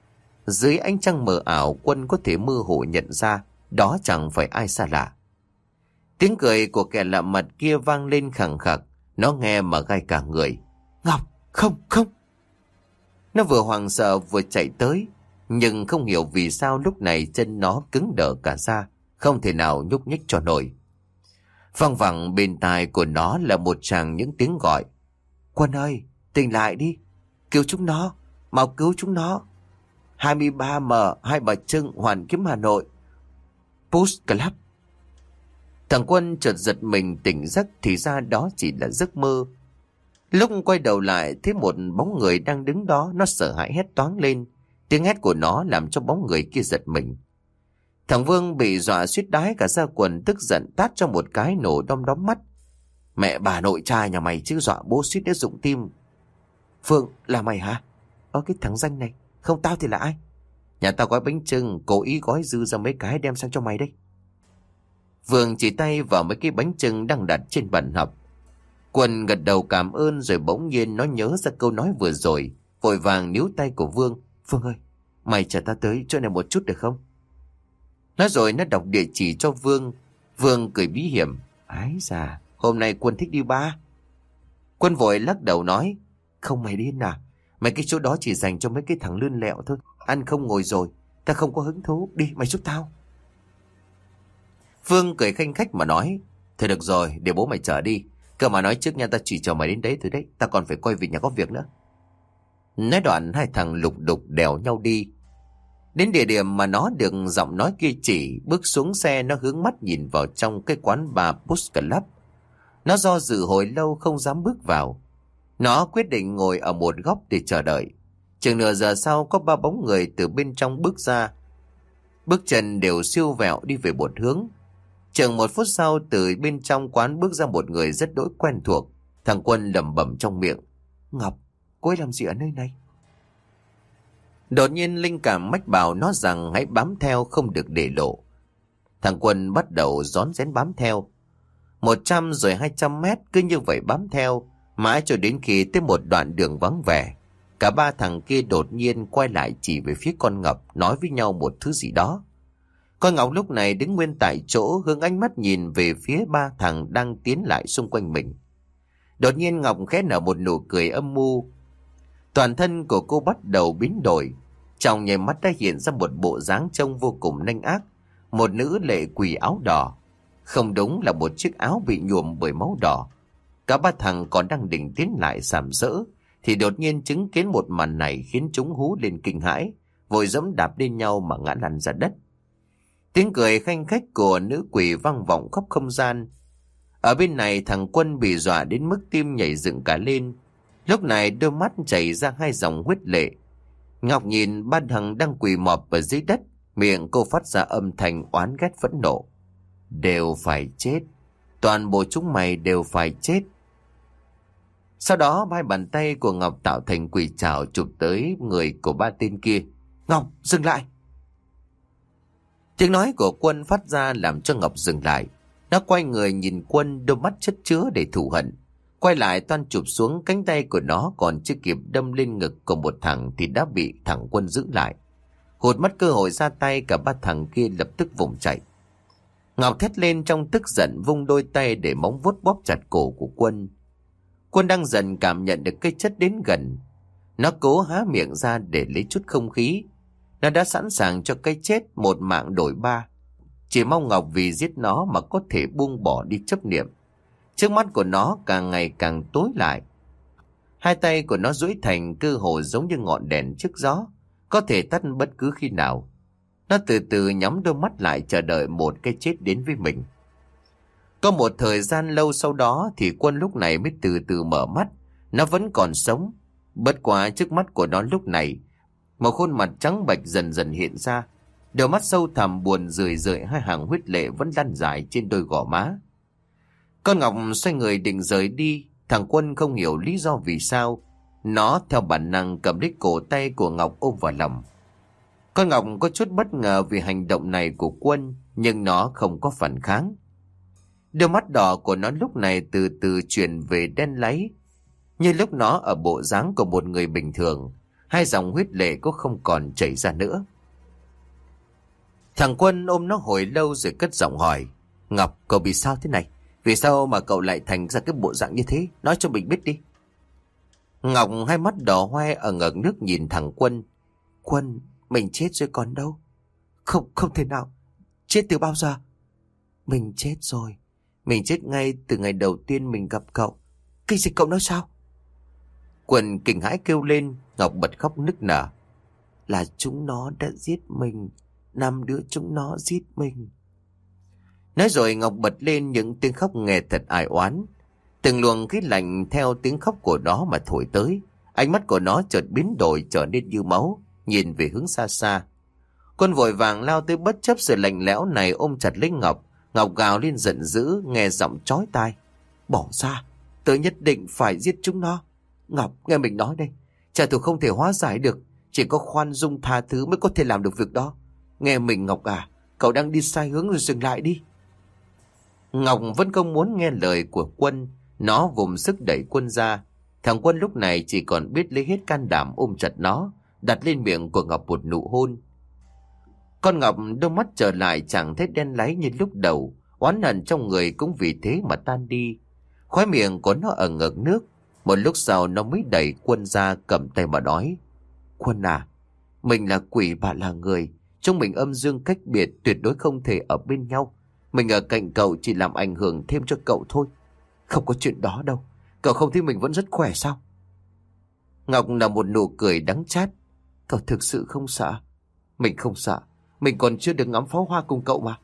Dưới ánh trăng mờ ảo, Quân có thể mơ hồ nhận ra đó chẳng phải ai xa lạ. Tiếng cười của kẻ lạ mặt kia vang lên khẳng khặc, nó nghe mà gai cả người. Ngọc, không, không. Nó vừa hoảng sợ vừa chạy tới, nhưng không hiểu vì sao lúc này chân nó cứng đờ cả ra, không thể nào nhúc nhích cho nổi. Văng vẳng bên tai của nó là một tràng những tiếng gọi. Quân ơi, tỉnh lại đi, cứu chúng nó, mau cứu chúng nó. 23M, Hai Bà Trưng, Hoàn Kiếm, Hà Nội. Push Club. Thằng Quân chợt giật mình tỉnh giấc, thì ra đó chỉ là giấc mơ. Lúc quay đầu lại thấy một bóng người đang đứng đó, nó sợ hãi hét toáng lên. Tiếng hét của nó làm cho bóng người kia giật mình. Thằng Vương bị dọa suýt đái cả da quần, tức giận tát cho một cái nổ đom đóm mắt. Mẹ bà nội cha nhà mày chứ, dọa bố suýt đã rụng tim. Phương, là mày hả? Cái thằng danh này, không tao thì là ai? Nhà tao gói bánh chưng, cố ý gói dư ra mấy cái đem sang cho mày đấy. Vương chỉ tay vào mấy cái bánh chưng đang đặt trên bàn họp. Quân gật đầu cảm ơn, rồi bỗng nhiên nó nhớ ra câu nói vừa rồi, vội vàng níu tay của Vương. Vương ơi, mày chở ta tới chỗ này một chút được không? Nói rồi nó đọc địa chỉ cho Vương. Vương cười bí hiểm. Ái da, hôm nay Quân thích đi ba. Quân vội lắc đầu nói. Không, mày điên à? Mấy cái chỗ đó chỉ dành cho mấy cái thằng lươn lẹo thôi. Ăn không ngồi rồi, ta không có hứng thú. Đi, mày giúp tao. Vương cười khanh khách mà nói. Thôi được rồi, để bố mày chở đi. Cơ mà nói trước nha, ta chỉ chờ mày đến đấy thôi đấy. Ta còn phải quay về nhà có việc nữa. Nói đoạn hai thằng lục đục đèo nhau đi. Đến địa điểm mà nó được giọng nói kia chỉ, bước xuống xe nó hướng mắt nhìn vào trong cái quán bar Push Club. Nó do dự hồi lâu không dám bước vào. Nó quyết định ngồi ở một góc để chờ đợi. Chừng nửa giờ sau có ba bóng người từ bên trong bước ra. Bước chân đều siêu vẹo đi về một hướng. Chừng một phút sau từ bên trong quán bước ra một người rất đỗi quen thuộc. Thằng Quân lẩm bẩm trong miệng. Ngọc, cô ấy làm gì ở nơi này? Đột nhiên linh cảm mách bảo nó rằng hãy bám theo, không được để lộ. Thằng Quân bắt đầu rón rén bám theo. 100 rồi 200 mét cứ như vậy bám theo, mãi cho đến khi tới một đoạn đường vắng vẻ. Cả ba thằng kia đột nhiên quay lại chỉ về phía con Ngọc, nói với nhau một thứ gì đó. Con Ngọc lúc này đứng nguyên tại chỗ, hướng ánh mắt nhìn về phía ba thằng đang tiến lại xung quanh mình. Đột nhiên Ngọc khẽ nở một nụ cười âm mưu. Toàn thân của cô bắt đầu biến đổi. Trong nháy mắt đã hiện ra một bộ dáng trông vô cùng nhanh ác. Một nữ lệ quỷ áo đỏ. Không đúng là một chiếc áo bị nhuộm bởi máu đỏ. Cả ba thằng còn đang định tiến lại sàm sỡ, thì đột nhiên chứng kiến một màn này khiến chúng hú lên kinh hãi, vội giẫm đạp lên nhau mà ngã lăn ra đất. Tiếng cười khanh khách của nữ quỷ vang vọng khắp không gian. Ở bên này thằng Quân bị dọa đến mức tim nhảy dựng cả lên. Lúc này đôi mắt chảy ra hai dòng huyết lệ. Ngọc nhìn ba thằng đang quỳ mọp ở dưới đất, miệng cô phát ra âm thanh oán ghét phẫn nộ. Đều phải chết. Toàn bộ chúng mày đều phải chết. Sau đó hai bàn tay của Ngọc tạo thành quỷ trảo chụp tới người của ba tên kia. Ngọc, dừng lại. Tiếng nói của Quân phát ra làm cho Ngọc dừng lại. Nó quay người nhìn Quân, đôi mắt chất chứa để thù hận. Quay lại toan chụp xuống cánh tay của nó, còn chưa kịp đâm lên ngực của một thằng thì đã bị thằng Quân giữ lại. Hụt mất cơ hội ra tay, cả ba thằng kia lập tức vùng chạy. Ngọc thét lên trong tức giận, vung đôi tay để móng vuốt bóp chặt cổ của Quân. Quân đang dần cảm nhận được cái chất đến gần. Nó cố há miệng ra để lấy chút không khí. Nó đã sẵn sàng cho cái chết, một mạng đổi ba. Chỉ mong Ngọc vì giết nó mà có thể buông bỏ đi chấp niệm. Trước mắt của nó càng ngày càng tối lại. Hai tay của nó duỗi thành cơ hồ giống như ngọn đèn trước gió, có thể tắt bất cứ khi nào. Nó từ từ nhắm đôi mắt lại chờ đợi một cái chết đến với mình. Có một thời gian lâu sau đó thì Quân lúc này mới từ từ mở mắt. Nó vẫn còn sống. Bất quá trước mắt của nó lúc này, một khuôn mặt trắng bệch dần dần hiện ra. Đôi mắt sâu thẳm buồn rười rượi, hai hàng huyết lệ vẫn lăn dài trên đôi gò má. Con Ngọc xoay người định rời đi. Thằng Quân không hiểu lý do vì sao. Nó theo bản năng cầm lấy cổ tay của Ngọc ôm vào lòng. Con Ngọc có chút bất ngờ vì hành động này của Quân, nhưng nó không có phản kháng. Đôi mắt đỏ của nó lúc này từ từ chuyển về đen láy, như lúc nó ở bộ dáng của một người bình thường. hai dòng huyết lệ cũng không còn chảy ra nữa. Thằng Quân ôm nó hồi lâu rồi cất giọng hỏi: Ngọc, cậu bị sao thế này? Vì sao mà cậu lại thành ra cái bộ dạng như thế? Nói cho mình biết đi. Ngọc hai mắt đỏ hoe ở ngực nước nhìn thằng Quân. Quân, mình chết rồi còn đâu. Không thể nào. Chết từ bao giờ? Mình chết rồi. Mình chết ngay từ ngày đầu tiên mình gặp cậu. Cái gì cậu nói sao? Quân kinh hãi kêu lên. Ngọc bật khóc nức nở. Là chúng nó đã giết mình. 5 đứa chúng nó giết mình. Nói rồi Ngọc bật lên những tiếng khóc nghe thật ai oán. Từng luồng khí lạnh theo tiếng khóc của nó mà thổi tới. Ánh mắt của nó chợt biến đổi trở nên như máu, nhìn về hướng xa xa. Quân vội vàng lao tới bất chấp sự lạnh lẽo này ôm chặt lấy Ngọc. Ngọc gào lên giận dữ, nghe giọng chói tai. Bỏ ra, tớ nhất định phải giết chúng nó. Ngọc, nghe mình nói đây. Trả thù không thể hóa giải được. Chỉ có khoan dung tha thứ mới có thể làm được việc đó. Nghe mình Ngọc à, cậu đang đi sai hướng rồi, dừng lại đi. Ngọc vẫn không muốn nghe lời của Quân. Nó vùng sức đẩy Quân ra. Thằng Quân lúc này chỉ còn biết lấy hết can đảm ôm chặt nó, đặt lên miệng của Ngọc một nụ hôn. Con Ngọc đôi mắt trở lại chẳng thấy đen láy như lúc đầu, oán hận trong người cũng vì thế mà tan đi. Khóe miệng của nó ở ngực nước. Một lúc sau nó mới đẩy Quân ra, cầm tay mà nói: Quân à, mình là quỷ, bạn là người. Chúng mình âm dương cách biệt, tuyệt đối không thể ở bên nhau. Mình ở cạnh cậu chỉ làm ảnh hưởng thêm cho cậu thôi. Không có chuyện đó đâu. Cậu không thấy mình vẫn rất khỏe sao? Ngọc là một nụ cười đắng chát. Cậu thực sự không sợ? Mình không sợ. Mình còn chưa được ngắm pháo hoa cùng cậu mà.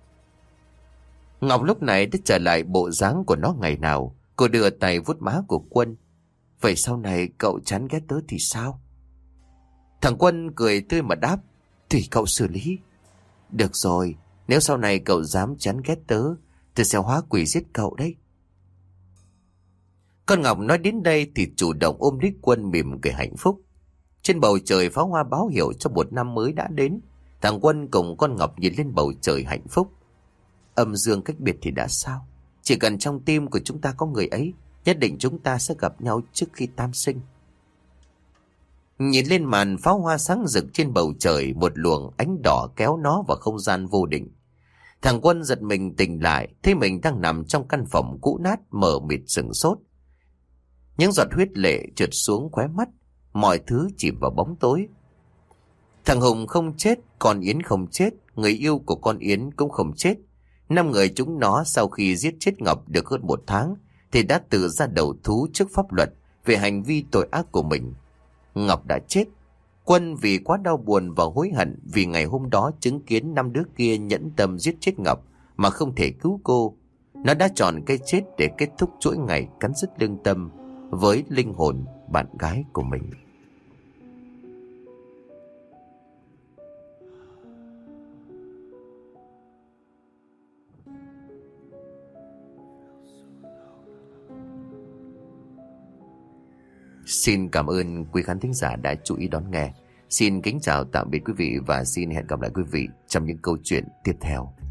Ngọc lúc này đã trở lại bộ dáng của nó ngày nào. Cô đưa tay vuốt má của Quân. Vậy sau này cậu chán ghét tớ thì sao? Thằng Quân cười tươi mà đáp: Tùy cậu xử lý. Được rồi, nếu sau này cậu dám chán ghét tớ, tớ sẽ hóa quỷ giết cậu đấy. Con Ngọc nói đến đây thì chủ động ôm lấy Quân, mỉm cười hạnh phúc. Trên bầu trời pháo hoa báo hiệu cho một năm mới đã đến. Thằng Quân cùng con Ngọc nhìn lên bầu trời hạnh phúc. Âm dương cách biệt thì đã sao? Chỉ cần trong tim của chúng ta có người ấy, nhất định chúng ta sẽ gặp nhau trước khi tam sinh. Nhìn lên màn pháo hoa sáng rực trên bầu trời, một luồng ánh đỏ kéo nó vào không gian vô định. Thằng Quân giật mình tỉnh lại, thấy mình đang nằm trong căn phòng cũ nát mờ mịt sững sốt. Những giọt huyết lệ trượt xuống khóe mắt, mọi thứ chìm vào bóng tối. Thằng Hùng không chết, con Yến không chết, người yêu của con Yến cũng không chết. 5 người chúng nó sau khi giết chết Ngọc được hơn 1 tháng thì đã tự ra đầu thú trước pháp luật về hành vi tội ác của mình. Ngọc đã chết. Quân vì quá đau buồn và hối hận vì ngày hôm đó chứng kiến 5 đứa kia nhẫn tâm giết chết Ngọc mà không thể cứu cô. Nó đã chọn cái chết để kết thúc chuỗi ngày cắn rứt lương tâm với linh hồn bạn gái của mình. Xin cảm ơn quý khán thính giả đã chú ý đón nghe. Xin kính chào tạm biệt quý vị và xin hẹn gặp lại quý vị trong những câu chuyện tiếp theo.